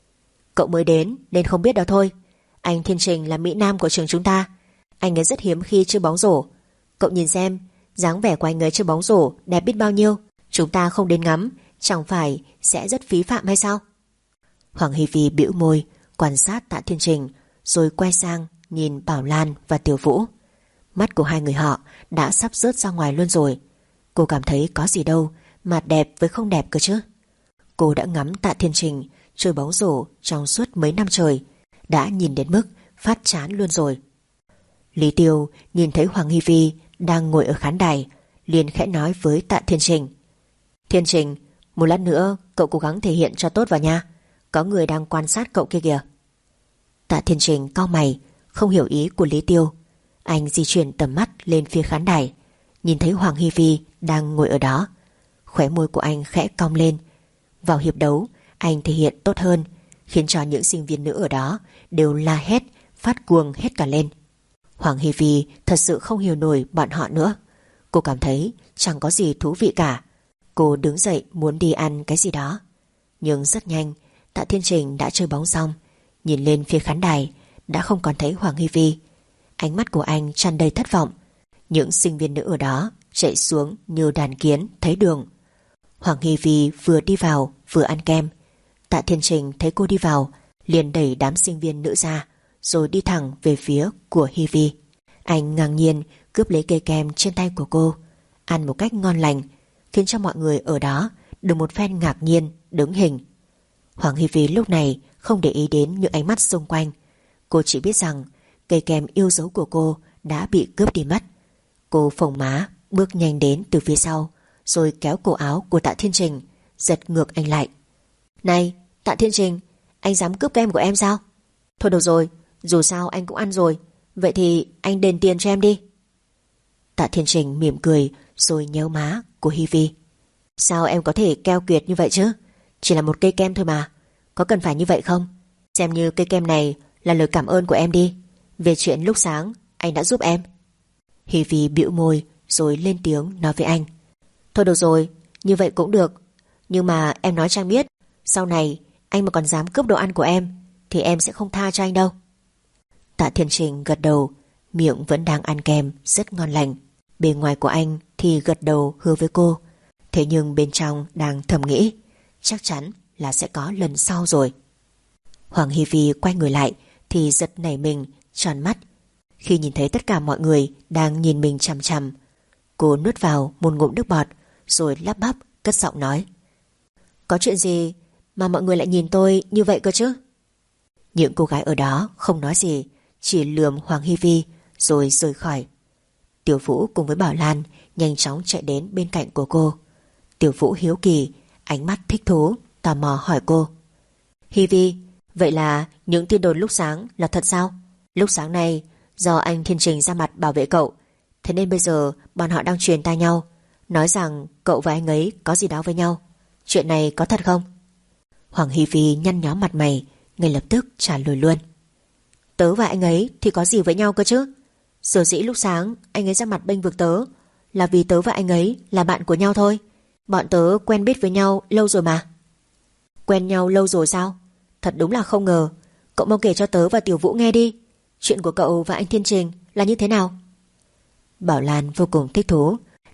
Cậu mới đến nên không biết đó thôi. Anh Thiên Trình là Mỹ Nam của trường chúng ta. Anh ấy rất hiếm khi chơi bóng rổ. Cậu nhìn xem, dáng vẻ của anh ấy chơi bóng rổ đẹp biết bao nhiêu. Chúng ta không đến ngắm, chẳng phải sẽ rất phí phạm hay sao? Hoàng Hy Vi bĩu môi quan sát Tạ Thiên Trình, rồi quay sang nhìn Bảo Lan và Tiểu Vũ. Mắt của hai người họ đã sắp rớt ra ngoài luôn rồi. Cô cảm thấy có gì đâu mà đẹp với không đẹp cơ chứ. Cô đã ngắm Tạ Thiên Trình chơi bóng rổ trong suốt mấy năm trời, đã nhìn đến mức phát chán luôn rồi. Lý Tiêu nhìn thấy Hoàng Hy Vi đang ngồi ở khán đài, liền khẽ nói với Tạ Thiên Trình: Thiên Trình, một lát nữa cậu cố gắng thể hiện cho tốt vào nha. Có người đang quan sát cậu kia kìa. Tạ Thiên Trình cau mày, không hiểu ý của Lý Tiêu. Anh di chuyển tầm mắt lên phía khán đài, nhìn thấy Hoàng Hy Vi đang ngồi ở đó. Khóe môi của anh khẽ cong lên. Vào hiệp đấu, anh thể hiện tốt hơn, khiến cho những sinh viên nữ ở đó đều la hét, phát cuồng hết cả lên. Hoàng Hy Vi thật sự không hiểu nổi bọn họ nữa. Cô cảm thấy chẳng có gì thú vị cả. Cô đứng dậy muốn đi ăn cái gì đó, nhưng rất nhanh Tạ Thiên Trình đã chơi bóng xong. Nhìn lên phía khán đài đã không còn thấy Hoàng Hy Vi. Ánh mắt của anh tràn đầy thất vọng. Những sinh viên nữ ở đó chạy xuống như đàn kiến thấy đường. Hoàng Hy Vi vừa đi vào vừa ăn kem. Tạ Thiên Trình thấy cô đi vào liền đẩy đám sinh viên nữ ra, rồi đi thẳng về phía của Hy Vi. Anh ngang nhiên cướp lấy cây kem trên tay của cô, ăn một cách ngon lành, khiến cho mọi người ở đó được một phen ngạc nhiên đứng hình. Hoàng Hy Vi lúc này không để ý đến những ánh mắt xung quanh. Cô chỉ biết rằng cây kem yêu dấu của cô đã bị cướp đi mất. Cô phồng má bước nhanh đến từ phía sau, rồi kéo cổ áo của Tạ Thiên Trình, giật ngược anh lại. Này Tạ Thiên Trình, anh dám cướp kem của em sao? Thôi được rồi, dù sao anh cũng ăn rồi, vậy thì anh đền tiền cho em đi. Tạ Thiên Trình mỉm cười rồi nhéo má của Hy Vi. Sao em có thể keo kiệt như vậy chứ? Chỉ là một cây kem thôi mà, có cần phải như vậy không? Xem như cây kem này là lời cảm ơn của em đi, về chuyện lúc sáng anh đã giúp em. Hy Vi bĩu môi rồi lên tiếng nói với anh: Thôi được rồi, như vậy cũng được. Nhưng mà em nói cho anh biết, sau này anh mà còn dám cướp đồ ăn của em thì em sẽ không tha cho anh đâu. Tạ Thiên Trình gật đầu, miệng vẫn đang ăn kem rất ngon lành. Bề ngoài của anh thì gật đầu hứa với cô, thế nhưng bên trong đang thầm nghĩ chắc chắn là sẽ có lần sau rồi. Hoàng Hy Vi quay người lại thì giật nảy mình, tròn mắt khi nhìn thấy tất cả mọi người đang nhìn mình chằm chằm. Cô nuốt vào một ngụm nước bọt rồi lắp bắp cất giọng nói: Có chuyện gì mà mọi người lại nhìn tôi như vậy cơ chứ? Những cô gái ở đó không nói gì, chỉ lườm Hoàng Hy Vi rồi rời khỏi. Tiểu Vũ cùng với Bảo Lan nhanh chóng chạy đến bên cạnh của cô. Tiểu Vũ hiếu kỳ, ánh mắt thích thú, tò mò hỏi cô: Hy Vi, vậy là những tin đồn lúc sáng là thật sao? Lúc sáng nay do anh Thiên Trình ra mặt bảo vệ cậu, thế nên bây giờ bọn họ đang truyền tai nhau, nói rằng cậu và anh ấy có gì đó với nhau. Chuyện này có thật không? Hoàng Hy Vi nhăn nhó mặt mày, ngay lập tức trả lời luôn: Tớ và anh ấy thì có gì với nhau cơ chứ? Sở dĩ lúc sáng anh ấy ra mặt bênh vực tớ là vì tớ và anh ấy là bạn của nhau thôi. Bọn tớ quen biết với nhau lâu rồi mà. Quen nhau lâu rồi sao? Thật đúng là không ngờ. Cậu mau kể cho tớ và Tiểu Vũ nghe đi. Chuyện của cậu và anh Thiên Trình là như thế nào? Bảo Lan vô cùng thích thú,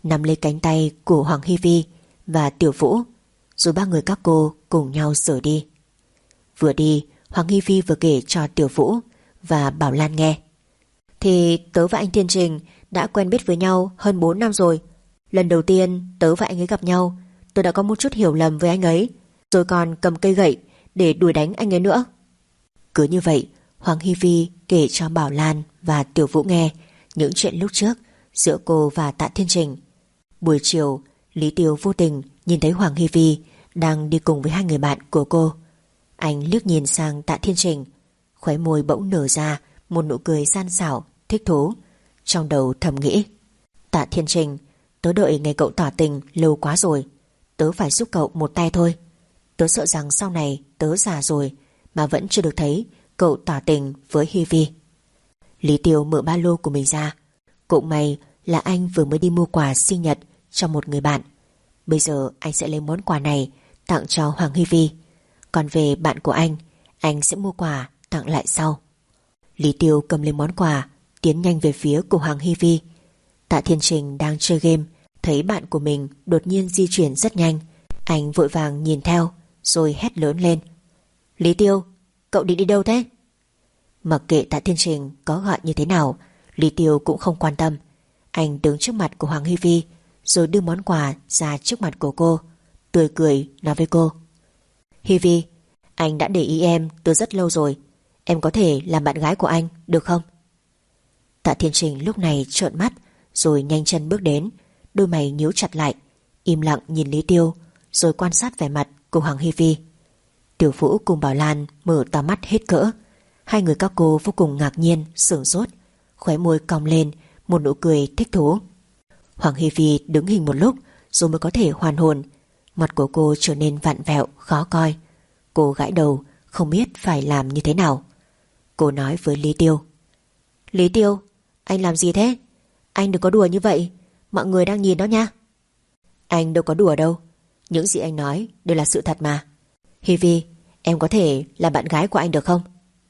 nắm lấy cánh tay của Hoàng Hy Vi và Tiểu Vũ, rồi ba người các cô cùng nhau rời đi. Vừa đi, Hoàng Hy Vi vừa kể cho Tiểu Vũ và Bảo Lan nghe. Thì tớ và anh Thiên Trình đã quen biết với nhau hơn bốn năm rồi. Lần đầu tiên tớ và anh ấy gặp nhau, tôi đã có một chút hiểu lầm với anh ấy, rồi còn cầm cây gậy để đuổi đánh anh ấy nữa. Cứ như vậy, Hoàng Hy Vi kể cho Bảo Lan và Tiểu Vũ nghe những chuyện lúc trước giữa cô và Tạ Thiên Trình. Buổi chiều, Lý Tiêu vô tình nhìn thấy Hoàng Hy Vi đang đi cùng với hai người bạn của cô. Anh liếc nhìn sang Tạ Thiên Trình, khóe môi bỗng nở ra một nụ cười gian xảo, thích thú. Trong đầu thầm nghĩ, Tạ Thiên Trình, tớ đợi ngày cậu tỏ tình lâu quá rồi, tớ phải giúp cậu một tay thôi. Tớ sợ rằng sau này tớ già rồi mà vẫn chưa được thấy cậu tỏ tình với Hy Vi. Lý Tiêu mở ba lô của mình ra. Cũng may là anh vừa mới đi mua quà sinh nhật cho một người bạn. Bây giờ anh sẽ lấy món quà này tặng cho Hoàng Hy Vi. Còn về bạn của anh, anh sẽ mua quà tặng lại sau. Lý Tiêu cầm lên món quà, tiến nhanh về phía của Hoàng Hy Vi. Tạ Thiên Trình đang chơi game, thấy bạn của mình đột nhiên di chuyển rất nhanh. Anh vội vàng nhìn theo, rồi hét lớn lên. Lý Tiêu, cậu định đi đâu thế? Mặc kệ Tạ Thiên Trình có gọi như thế nào, Lý Tiêu cũng không quan tâm. Anh đứng trước mặt của Hoàng Hy Vi, rồi đưa món quà ra trước mặt của cô, tươi cười nói với cô. Hy Vi, anh đã để ý em từ rất lâu rồi. Em có thể làm bạn gái của anh, được không? Tạ Thiên Trình lúc này trợn mắt, rồi nhanh chân bước đến, đôi mày nhíu chặt lại, im lặng nhìn Lý Tiêu, rồi quan sát vẻ mặt của Hoàng Hy Vi. Tiểu Vũ cùng Bảo Lan mở to mắt hết cỡ. Hai người các cô vô cùng ngạc nhiên, sửng sốt, khóe môi cong lên một nụ cười thích thú. Hoàng Hy Vi đứng hình một lúc rồi mới có thể hoàn hồn. Mặt của cô trở nên vặn vẹo, khó coi. Cô gãi đầu, không biết phải làm như thế nào. Cô nói với Lý Tiêu. Lý Tiêu, anh làm gì thế? Anh đừng có đùa như vậy, mọi người đang nhìn đó nha. Anh đâu có đùa đâu, những gì anh nói đều là sự thật mà. Hy Vi, em có thể là bạn gái của anh được không?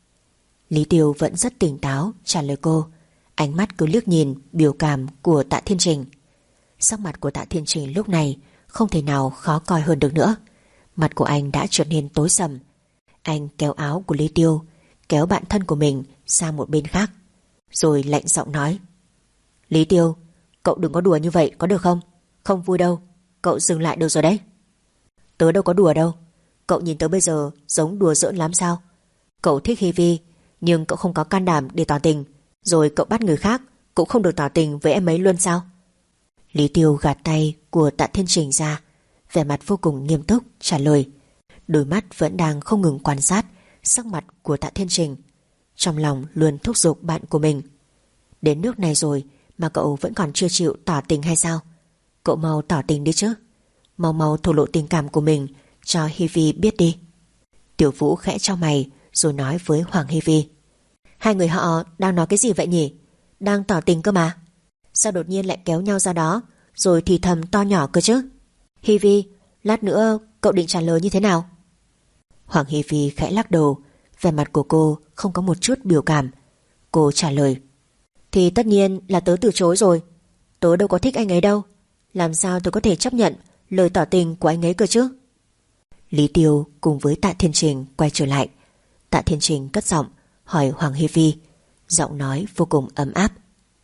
Lý Tiêu vẫn rất tỉnh táo trả lời cô, ánh mắt cứ liếc nhìn biểu cảm của Tạ Thiên Trình. Sắc mặt của Tạ Thiên Trình lúc này không thể nào khó coi hơn được nữa. Mặt của anh đã trở nên tối sầm. Anh kéo áo của Lý Tiêu, kéo bạn thân của mình sang một bên khác, rồi lạnh giọng nói. Lý Tiêu, cậu đừng có đùa như vậy có được không? Không vui đâu, cậu dừng lại được rồi đấy. Tớ đâu có đùa đâu, cậu nhìn tớ bây giờ giống đùa giỡn lắm sao? Cậu thích Hy Vi, nhưng cậu không có can đảm để tỏ tình, rồi cậu bắt người khác cũng không được tỏ tình với em ấy luôn sao? Lý Tiêu gạt tay của Tạ Thiên Trình ra, vẻ mặt vô cùng nghiêm túc trả lời, đôi mắt vẫn đang không ngừng quan sát sắc mặt của Tạ Thiên Trình, trong lòng luôn thúc giục bạn của mình. Đến nước này rồi mà cậu vẫn còn chưa chịu tỏ tình hay sao? Cậu mau tỏ tình đi chứ, mau mau thổ lộ tình cảm của mình cho Hy Vi biết đi. Tiểu Vũ khẽ chau mày rồi nói với Hoàng Hy Vi. Hai người họ đang nói cái gì vậy nhỉ? Đang tỏ tình cơ mà, sao đột nhiên lại kéo nhau ra đó rồi thì thầm to nhỏ cơ chứ? Hy Vi, lát nữa cậu định trả lời như thế nào? Hoàng Hy Vi khẽ lắc đầu, vẻ mặt của cô không có một chút biểu cảm. Cô trả lời. Thì tất nhiên là tớ từ chối rồi. Tớ đâu có thích anh ấy đâu, làm sao tớ có thể chấp nhận lời tỏ tình của anh ấy cơ chứ? Lý Tiêu cùng với Tạ Thiên Trình quay trở lại. Tạ Thiên Trình cất giọng hỏi Hoàng Hy Vi, giọng nói vô cùng ấm áp.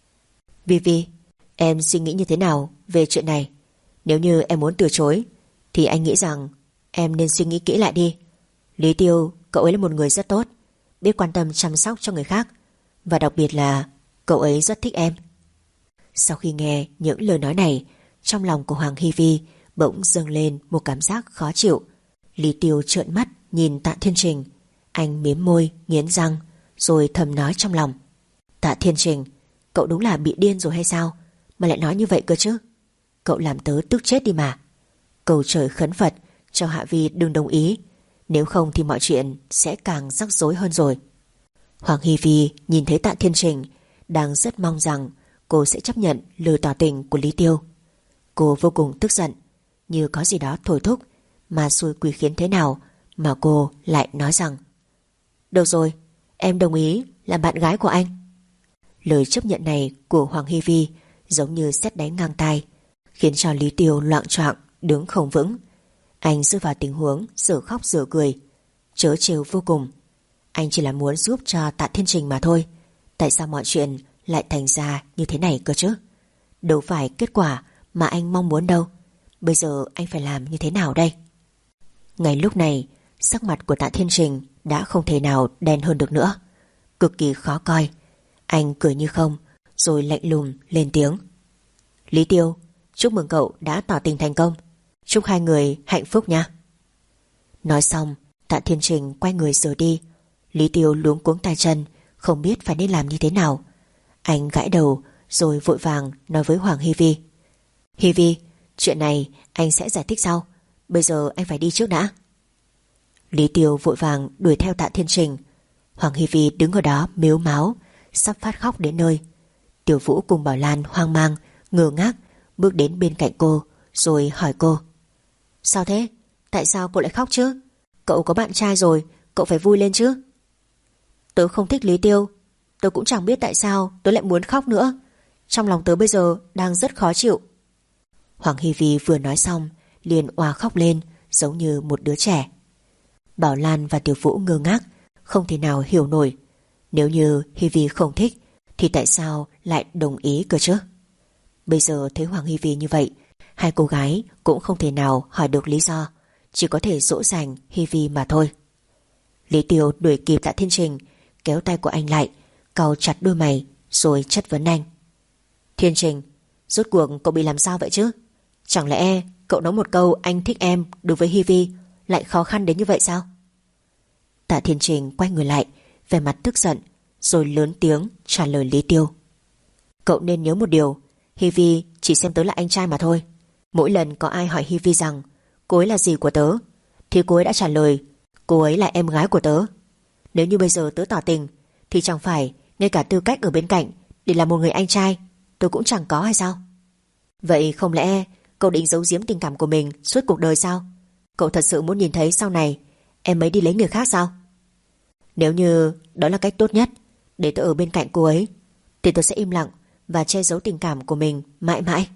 Vi Vi, em suy nghĩ như thế nào về chuyện này? Nếu như em muốn từ chối thì anh nghĩ rằng em nên suy nghĩ kỹ lại đi. Lý Tiêu, cậu ấy là một người rất tốt, biết quan tâm chăm sóc cho người khác, và đặc biệt là cậu ấy rất thích em. Sau khi nghe những lời nói này, trong lòng của Hoàng Hy Vi bỗng dâng lên một cảm giác khó chịu. Lý Tiêu trợn mắt nhìn Tạ Thiên Trình. Anh miếm môi, nghiến răng, rồi thầm nói trong lòng. Tạ Thiên Trình, cậu đúng là bị điên rồi hay sao mà lại nói như vậy cơ chứ? Cậu làm tớ tức chết đi mà. Cầu trời khấn Phật cho Hạ Vi đừng đồng ý, nếu không thì mọi chuyện sẽ càng rắc rối hơn rồi. Hoàng Hy Vi nhìn thấy Tạ Thiên Trình đang rất mong rằng cô sẽ chấp nhận lời tỏ tình của Lý Tiêu. Cô vô cùng tức giận, như có gì đó thổi thúc mà xui quỷ khiến thế nào mà cô lại nói rằng được rồi, em đồng ý làm bạn gái của anh. Lời chấp nhận này của Hoàng Hy Vi giống như sét đánh ngang tai. khiến cho Lý Tiêu loạng choạng đứng không vững. Anh rơi vào tình huống giờ khóc giờ cười, trớ trêu vô cùng. Anh chỉ là muốn giúp cho Tạ Thiên Trình mà thôi. Tại sao mọi chuyện lại thành ra như thế này cơ chứ? Đâu phải kết quả mà anh mong muốn đâu. Bây giờ anh phải làm như thế nào đây? Ngay lúc này, sắc mặt của Tạ Thiên Trình đã không thể nào đen hơn được nữa, cực kỳ khó coi. Anh cười như không, rồi lạnh lùng lên tiếng: Lý Tiêu, chúc mừng cậu đã tỏ tình thành công. Chúc hai người hạnh phúc nha. Nói xong, Tạ Thiên Trình quay người rời đi. Lý Tiêu luống cuống tay chân, không biết phải nên làm như thế nào. Anh gãi đầu rồi vội vàng nói với Hoàng Hy Vi: Hy Vi, chuyện này anh sẽ giải thích sau. Bây giờ anh phải đi trước đã. Lý Tiêu vội vàng đuổi theo Tạ Thiên Trình. Hoàng Hy Vi đứng ở đó mếu máo, sắp phát khóc đến nơi. Tiểu Vũ cùng Bảo Lan hoang mang, ngơ ngác bước đến bên cạnh cô, rồi hỏi cô: Sao thế? Tại sao cô lại khóc chứ? Cậu có bạn trai rồi, cậu phải vui lên chứ. Tớ không thích Lý Tiêu. Tớ cũng chẳng biết tại sao tớ lại muốn khóc nữa. Trong lòng tớ bây giờ đang rất khó chịu. Hoàng Hy Vi vừa nói xong liền òa khóc lên, giống như một đứa trẻ. Bảo Lan và Tiểu Vũ ngơ ngác, không thể nào hiểu nổi. Nếu như Hy Vi không thích thì tại sao lại đồng ý cơ chứ? Bây giờ thấy Hoàng Hy Vi như vậy, hai cô gái cũng không thể nào hỏi được lý do, chỉ có thể dỗ dành Hy Vi mà thôi. Lý Tiêu đuổi kịp Tạ Thiên Trình, kéo tay của anh lại, cau chặt đôi mày, rồi chất vấn anh: Thiên Trình, rốt cuộc cậu bị làm sao vậy chứ? Chẳng lẽ cậu nói một câu anh thích em đối với Hy Vi lại khó khăn đến như vậy sao? Tạ Thiên Trình quay người lại, vẻ mặt tức giận, rồi lớn tiếng trả lời Lý Tiêu: Cậu nên nhớ một điều, Hy Vi chỉ xem tớ là anh trai mà thôi. Mỗi lần có ai hỏi Hy Vi rằng cô ấy là gì của tớ, thì cô ấy đã trả lời cô ấy là em gái của tớ. Nếu như bây giờ tớ tỏ tình, thì chẳng phải ngay cả tư cách ở bên cạnh để là một người anh trai tôi cũng chẳng có hay sao? Vậy không lẽ cậu định giấu giếm tình cảm của mình suốt cuộc đời sao? Cậu thật sự muốn nhìn thấy sau này em ấy đi lấy người khác sao? Nếu như đó là cách tốt nhất để tớ ở bên cạnh cô ấy, thì tớ sẽ im lặng và che giấu tình cảm của mình mãi mãi.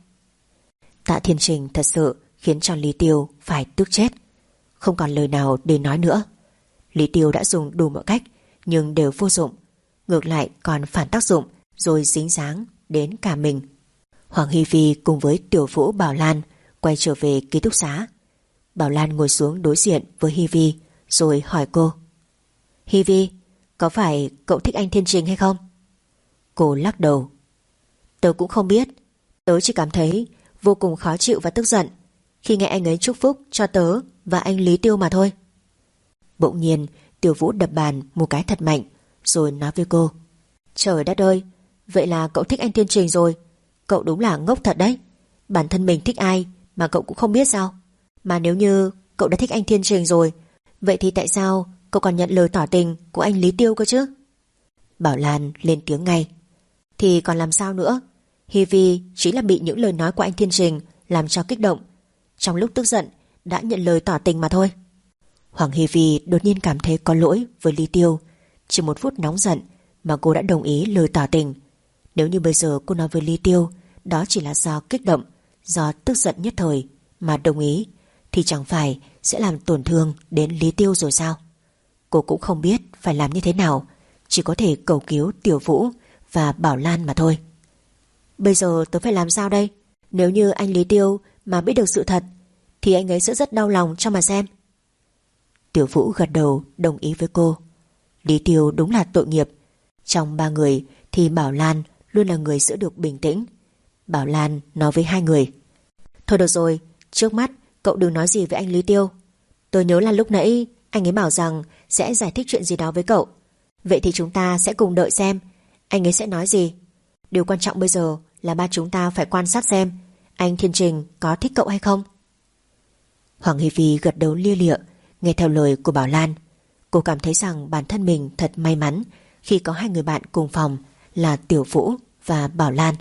Tạ Thiên Trình thật sự khiến cho Lý Tiêu phải tức chết, không còn lời nào để nói nữa. Lý Tiêu đã dùng đủ mọi cách nhưng đều vô dụng, ngược lại còn phản tác dụng, rồi dính dáng đến cả mình. Hoàng Hy Vi cùng với Tiểu Vũ, Bảo Lan quay trở về ký túc xá. Bảo Lan ngồi xuống đối diện với Hy Vi, rồi hỏi cô: Hy Vi, có phải cậu thích anh Thiên Trình hay không? Cô lắc đầu: Tớ cũng không biết. Tớ chỉ cảm thấy vô cùng khó chịu và tức giận khi nghe anh ấy chúc phúc cho tớ và anh Lý Tiêu mà thôi. Bỗng nhiên Tiểu Vũ đập bàn một cái thật mạnh, rồi nói với cô: Trời đất ơi, vậy là cậu thích anh Thiên Trình rồi. Cậu đúng là ngốc thật đấy. Bản thân mình thích ai mà cậu cũng không biết sao? Mà nếu như cậu đã thích anh Thiên Trình rồi, vậy thì tại sao cậu còn nhận lời tỏ tình của anh Lý Tiêu cơ chứ? Bảo Lan lên tiếng ngay: Thì còn làm sao nữa? Hy Vi chỉ là bị những lời nói của anh Thiên Trình làm cho kích động, trong lúc tức giận đã nhận lời tỏ tình mà thôi. Hoàng Hy Vi đột nhiên cảm thấy có lỗi với Lý Tiêu. Chỉ một phút nóng giận mà cô đã đồng ý lời tỏ tình. Nếu như bây giờ cô nói với Lý Tiêu đó chỉ là do kích động, do tức giận nhất thời mà đồng ý, thì chẳng phải sẽ làm tổn thương đến Lý Tiêu rồi sao? Cô cũng không biết phải làm như thế nào, chỉ có thể cầu cứu Tiểu Vũ và Bảo Lan mà thôi. Bây giờ tớ phải làm sao đây? Nếu như anh Lý Tiêu mà biết được sự thật thì anh ấy sẽ rất đau lòng cho mà xem. Tiểu Vũ gật đầu đồng ý với cô. Lý Tiêu đúng là tội nghiệp. Trong ba người thì Bảo Lan luôn là người giữ được bình tĩnh. Bảo Lan nói với hai người: Thôi được rồi, trước mắt cậu đừng nói gì với anh Lý Tiêu. Tôi nhớ là lúc nãy anh ấy bảo rằng sẽ giải thích chuyện gì đó với cậu. Vậy thì chúng ta sẽ cùng đợi xem anh ấy sẽ nói gì. Điều quan trọng bây giờ là ba chúng ta phải quan sát xem anh Thiên Trình có thích cậu hay không. Hoàng Hy Vi gật đầu lia lịa nghe theo lời của Bảo Lan. Cô cảm thấy rằng bản thân mình thật may mắn khi có hai người bạn cùng phòng là Tiểu Vũ và Bảo Lan.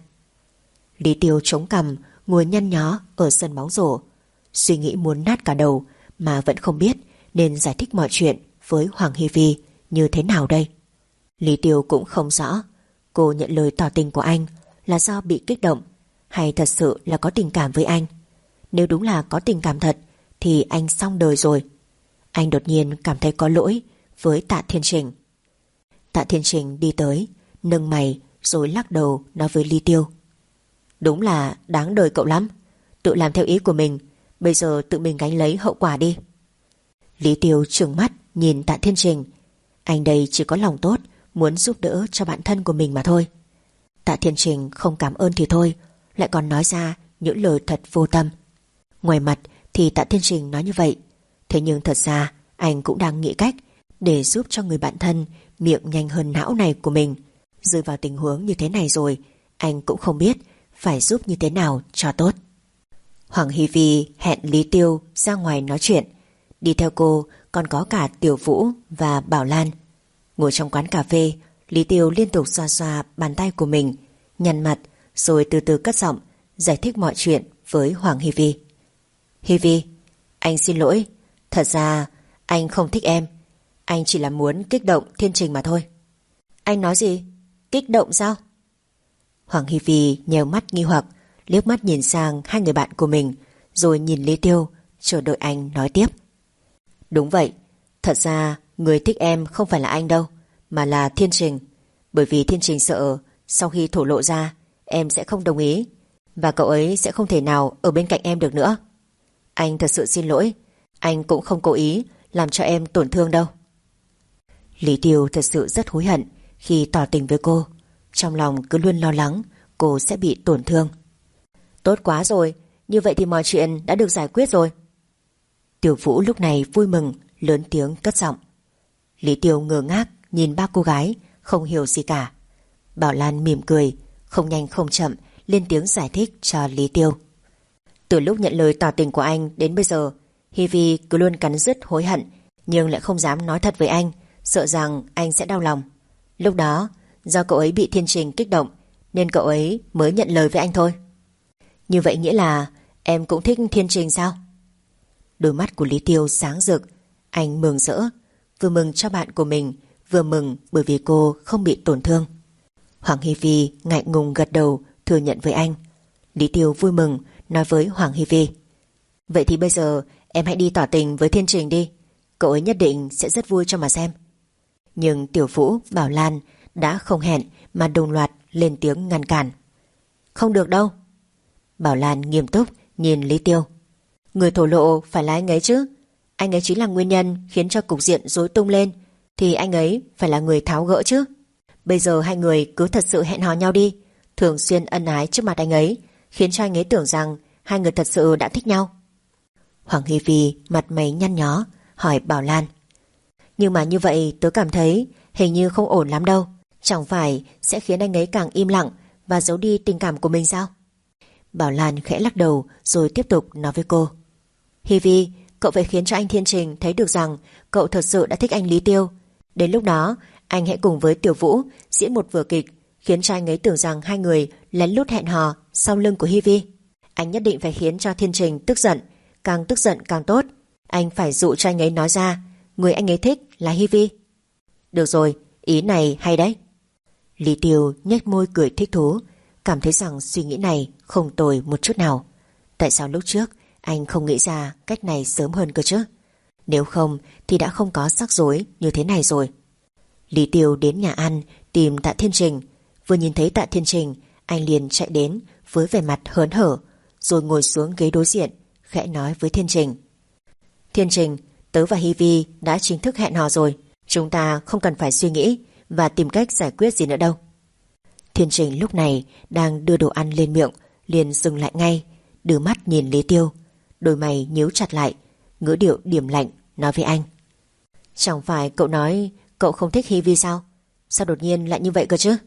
Lý Tiêu chống cằm ngồi nhăn nhó ở sân bóng rổ, suy nghĩ muốn nát cả đầu mà vẫn không biết nên giải thích mọi chuyện với Hoàng Hy Vi như thế nào đây. Lý Tiêu cũng không rõ cô nhận lời tỏ tình của anh là do bị kích động, hay thật sự là có tình cảm với anh? Nếu đúng là có tình cảm thật thì anh xong đời rồi. Anh đột nhiên cảm thấy có lỗi với Tạ Thiên Trình. Tạ Thiên Trình đi tới, nâng mày rồi lắc đầu nói với Lý Tiêu: Đúng là đáng đời cậu lắm. Tự làm theo ý của mình, bây giờ tự mình gánh lấy hậu quả đi. Lý Tiêu trừng mắt nhìn Tạ Thiên Trình. Anh đây chỉ có lòng tốt, muốn giúp đỡ cho bạn thân của mình mà thôi. Tạ Thiên Trình không cảm ơn thì thôi, lại còn nói ra những lời thật vô tâm. Ngoài mặt thì Tạ Thiên Trình nói như vậy, thế nhưng thật ra anh cũng đang nghĩ cách để giúp cho người bạn thân miệng nhanh hơn não này của mình. Rơi vào tình huống như thế này rồi, anh cũng không biết phải giúp như thế nào cho tốt. Hoàng Hy Vi hẹn Lý Tiêu ra ngoài nói chuyện. Đi theo cô còn có cả Tiểu Vũ và Bảo Lan. Ngồi trong quán cà phê, Lý Tiêu liên tục xoa xoa bàn tay của mình, nhăn mặt rồi từ từ cất giọng giải thích mọi chuyện với Hoàng Hy Vi. Hy Vi, anh xin lỗi. Thật ra anh không thích em. Anh chỉ là muốn kích động Thiên Trình mà thôi. Anh nói gì? Kích động sao? Hoàng Hy Vi nhèo mắt nghi hoặc, liếc mắt nhìn sang hai người bạn của mình, rồi nhìn Lý Tiêu, chờ đợi anh nói tiếp. Đúng vậy, thật ra người thích em không phải là anh đâu, mà là Thiên Trình. Bởi vì Thiên Trình sợ sau khi thổ lộ ra em sẽ không đồng ý, và cậu ấy sẽ không thể nào ở bên cạnh em được nữa. Anh thật sự xin lỗi. Anh cũng không cố ý làm cho em tổn thương đâu. Lý Tiêu thật sự rất hối hận khi tỏ tình với cô. Trong lòng cứ luôn lo lắng cô sẽ bị tổn thương. Tốt quá rồi, như vậy thì mọi chuyện đã được giải quyết rồi. Tiểu Vũ lúc này vui mừng, lớn tiếng cất giọng. Lý Tiêu ngơ ngác nhìn ba cô gái, không hiểu gì cả. Bảo Lan mỉm cười, không nhanh không chậm lên tiếng giải thích cho Lý Tiêu. Từ lúc nhận lời tỏ tình của anh đến bây giờ, Hy Vi cứ luôn cắn rứt hối hận, nhưng lại không dám nói thật với anh, sợ rằng anh sẽ đau lòng. Lúc đó do cậu ấy bị Thiên Trình kích động nên cậu ấy mới nhận lời với anh thôi. Như vậy nghĩa là em cũng thích Thiên Trình sao? Đôi mắt của Lý Tiêu sáng rực. Anh mừng rỡ, vừa mừng cho bạn của mình, vừa mừng bởi vì cô không bị tổn thương. Hoàng Hy Vi ngại ngùng gật đầu thừa nhận với anh. Lý Tiêu vui mừng nói với Hoàng Hy Vi: Vậy thì bây giờ em hãy đi tỏ tình với Thiên Trình đi, cậu ấy nhất định sẽ rất vui cho mà xem. Nhưng Tiểu Vũ, Bảo Lan đã không hẹn mà đồng loạt lên tiếng ngăn cản. Không được đâu. Bảo Lan nghiêm túc nhìn Lý Tiêu. Người thổ lộ phải là anh ấy chứ. Anh ấy chính là nguyên nhân khiến cho cục diện rối tung lên, thì anh ấy phải là người tháo gỡ chứ. Bây giờ hai người cứ thật sự hẹn hò nhau đi, thường xuyên ân ái trước mặt anh ấy, khiến cho anh ấy tưởng rằng hai người thật sự đã thích nhau. Hoàng Hy Vi mặt mày nhăn nhó hỏi Bảo Lan: Nhưng mà như vậy tớ cảm thấy hình như không ổn lắm đâu. Chẳng phải sẽ khiến anh ấy càng im lặng và giấu đi tình cảm của mình sao? Bảo Lan khẽ lắc đầu rồi tiếp tục nói với cô: Hy Vi, cậu phải khiến cho anh Thiên Trình thấy được rằng cậu thật sự đã thích anh Lý Tiêu. Đến lúc đó anh hãy cùng với Tiểu Vũ diễn một vở kịch, khiến cho anh ấy tưởng rằng hai người lén lút hẹn hò sau lưng của Hy Vi. Anh nhất định phải khiến cho Thiên Trình tức giận, càng tức giận càng tốt. Anh phải dụ cho anh ấy nói ra người anh ấy thích là Hy Vi. Được rồi, ý này hay đấy. Lý Tiêu nhếch môi cười thích thú, cảm thấy rằng suy nghĩ này không tồi một chút nào. Tại sao lúc trước anh không nghĩ ra cách này sớm hơn cơ chứ? Nếu không thì đã không có rắc rối như thế này rồi. Lý Tiêu đến nhà ăn tìm Tạ Thiên Trình. Vừa nhìn thấy Tạ Thiên Trình, anh liền chạy đến với vẻ mặt hớn hở, rồi ngồi xuống ghế đối diện, khẽ nói với Thiên Trình: Thiên Trình, tớ và Hy Vi đã chính thức hẹn hò rồi. Chúng ta không cần phải suy nghĩ và tìm cách giải quyết gì nữa đâu. Thiên Trình lúc này đang đưa đồ ăn lên miệng, liền dừng lại ngay, đưa mắt nhìn Lý Tiêu, đôi mày nhíu chặt lại, ngữ điệu điềm lạnh nói với anh: Chẳng phải cậu nói cậu không thích Hy Vi sao? Sao đột nhiên lại như vậy cơ chứ?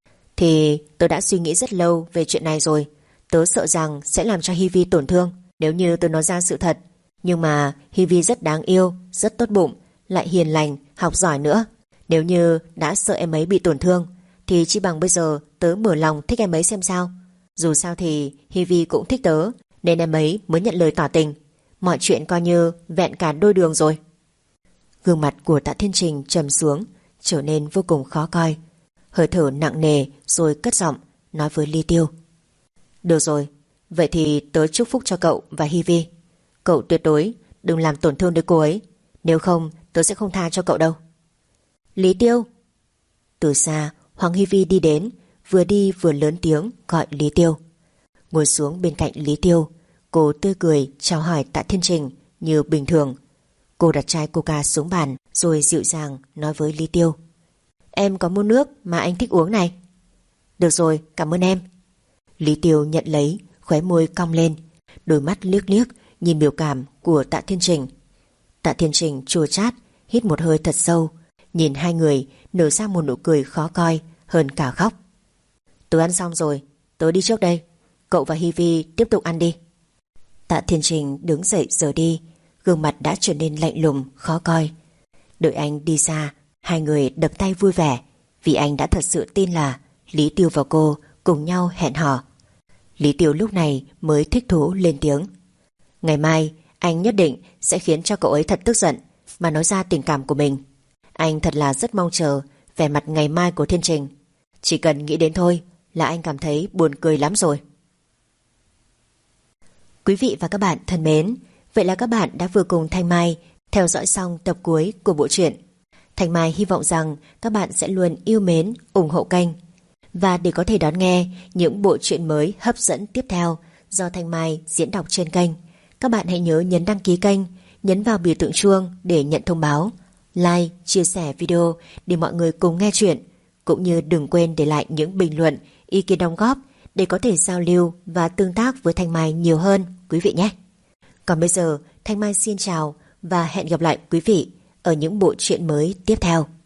Thì tớ đã suy nghĩ rất lâu về chuyện này rồi. Tớ sợ rằng sẽ làm cho Hy Vi tổn thương nếu như tớ nói ra sự thật. Nhưng mà Hy Vi rất đáng yêu, rất tốt bụng, lại hiền lành, học giỏi nữa. Nếu như đã sợ em ấy bị tổn thương thì chỉ bằng bây giờ tớ mở lòng thích em ấy xem sao. Dù sao thì Hy Vi cũng thích tớ, nên em ấy mới nhận lời tỏ tình. Mọi chuyện coi như vẹn cả đôi đường rồi. Gương mặt của Tạ Thiên Trình trầm xuống, trở nên vô cùng khó coi, hơi thở nặng nề, rồi cất giọng nói với Lý Tiêu: Được rồi, vậy thì tớ chúc phúc cho cậu và Hy Vi. Cậu tuyệt đối đừng làm tổn thương đến cô ấy, nếu không tớ sẽ không tha cho cậu đâu. Lý Tiêu. Từ xa Hoàng Hy Vi đi đến, vừa đi vừa lớn tiếng gọi Lý Tiêu. Ngồi xuống bên cạnh Lý Tiêu, cô tươi cười chào hỏi Tạ Thiên Trình như bình thường. Cô đặt chai coca xuống bàn rồi dịu dàng nói với Lý Tiêu. Em có mua nước mà anh thích uống này. Được rồi, cảm ơn em. Lý Tiêu nhận lấy, khóe môi cong lên, đôi mắt liếc liếc nhìn biểu cảm của Tạ Thiên Trình. Tạ Thiên Trình chua chát hít một hơi thật sâu, nhìn hai người nở ra một nụ cười khó coi hơn cả khóc. Tôi ăn xong rồi, tớ đi trước đây. Cậu và Hy Vi tiếp tục ăn đi. Tạ Thiên Trình đứng dậy rời đi, gương mặt đã trở nên lạnh lùng khó coi. Đợi anh đi xa, hai người đập tay vui vẻ, vì anh đã thật sự tin là Lý Tiêu và cô cùng nhau hẹn hò. Lý Tiêu lúc này mới thích thú lên tiếng. Ngày mai anh nhất định sẽ khiến cho cậu ấy thật tức giận mà nói ra tình cảm của mình. Anh thật là rất mong chờ vẻ mặt ngày mai của Thiên Trình. Chỉ cần nghĩ đến thôi là anh cảm thấy buồn cười lắm rồi. Quý vị và các bạn thân mến, vậy là các bạn đã vừa cùng Thanh Mai theo dõi xong tập cuối của bộ truyện. Thanh Mai hy vọng rằng các bạn sẽ luôn yêu mến, ủng hộ kênh. Và để có thể đón nghe những bộ truyện mới hấp dẫn tiếp theo do Thanh Mai diễn đọc trên kênh, các bạn hãy nhớ nhấn đăng ký kênh, nhấn vào biểu tượng chuông để nhận thông báo, like, chia sẻ video để mọi người cùng nghe chuyện, cũng như đừng quên để lại những bình luận, ý kiến đóng góp để có thể giao lưu và tương tác với Thanh Mai nhiều hơn quý vị nhé. Còn bây giờ Thanh Mai xin chào và hẹn gặp lại quý vị ở những bộ truyện mới tiếp theo.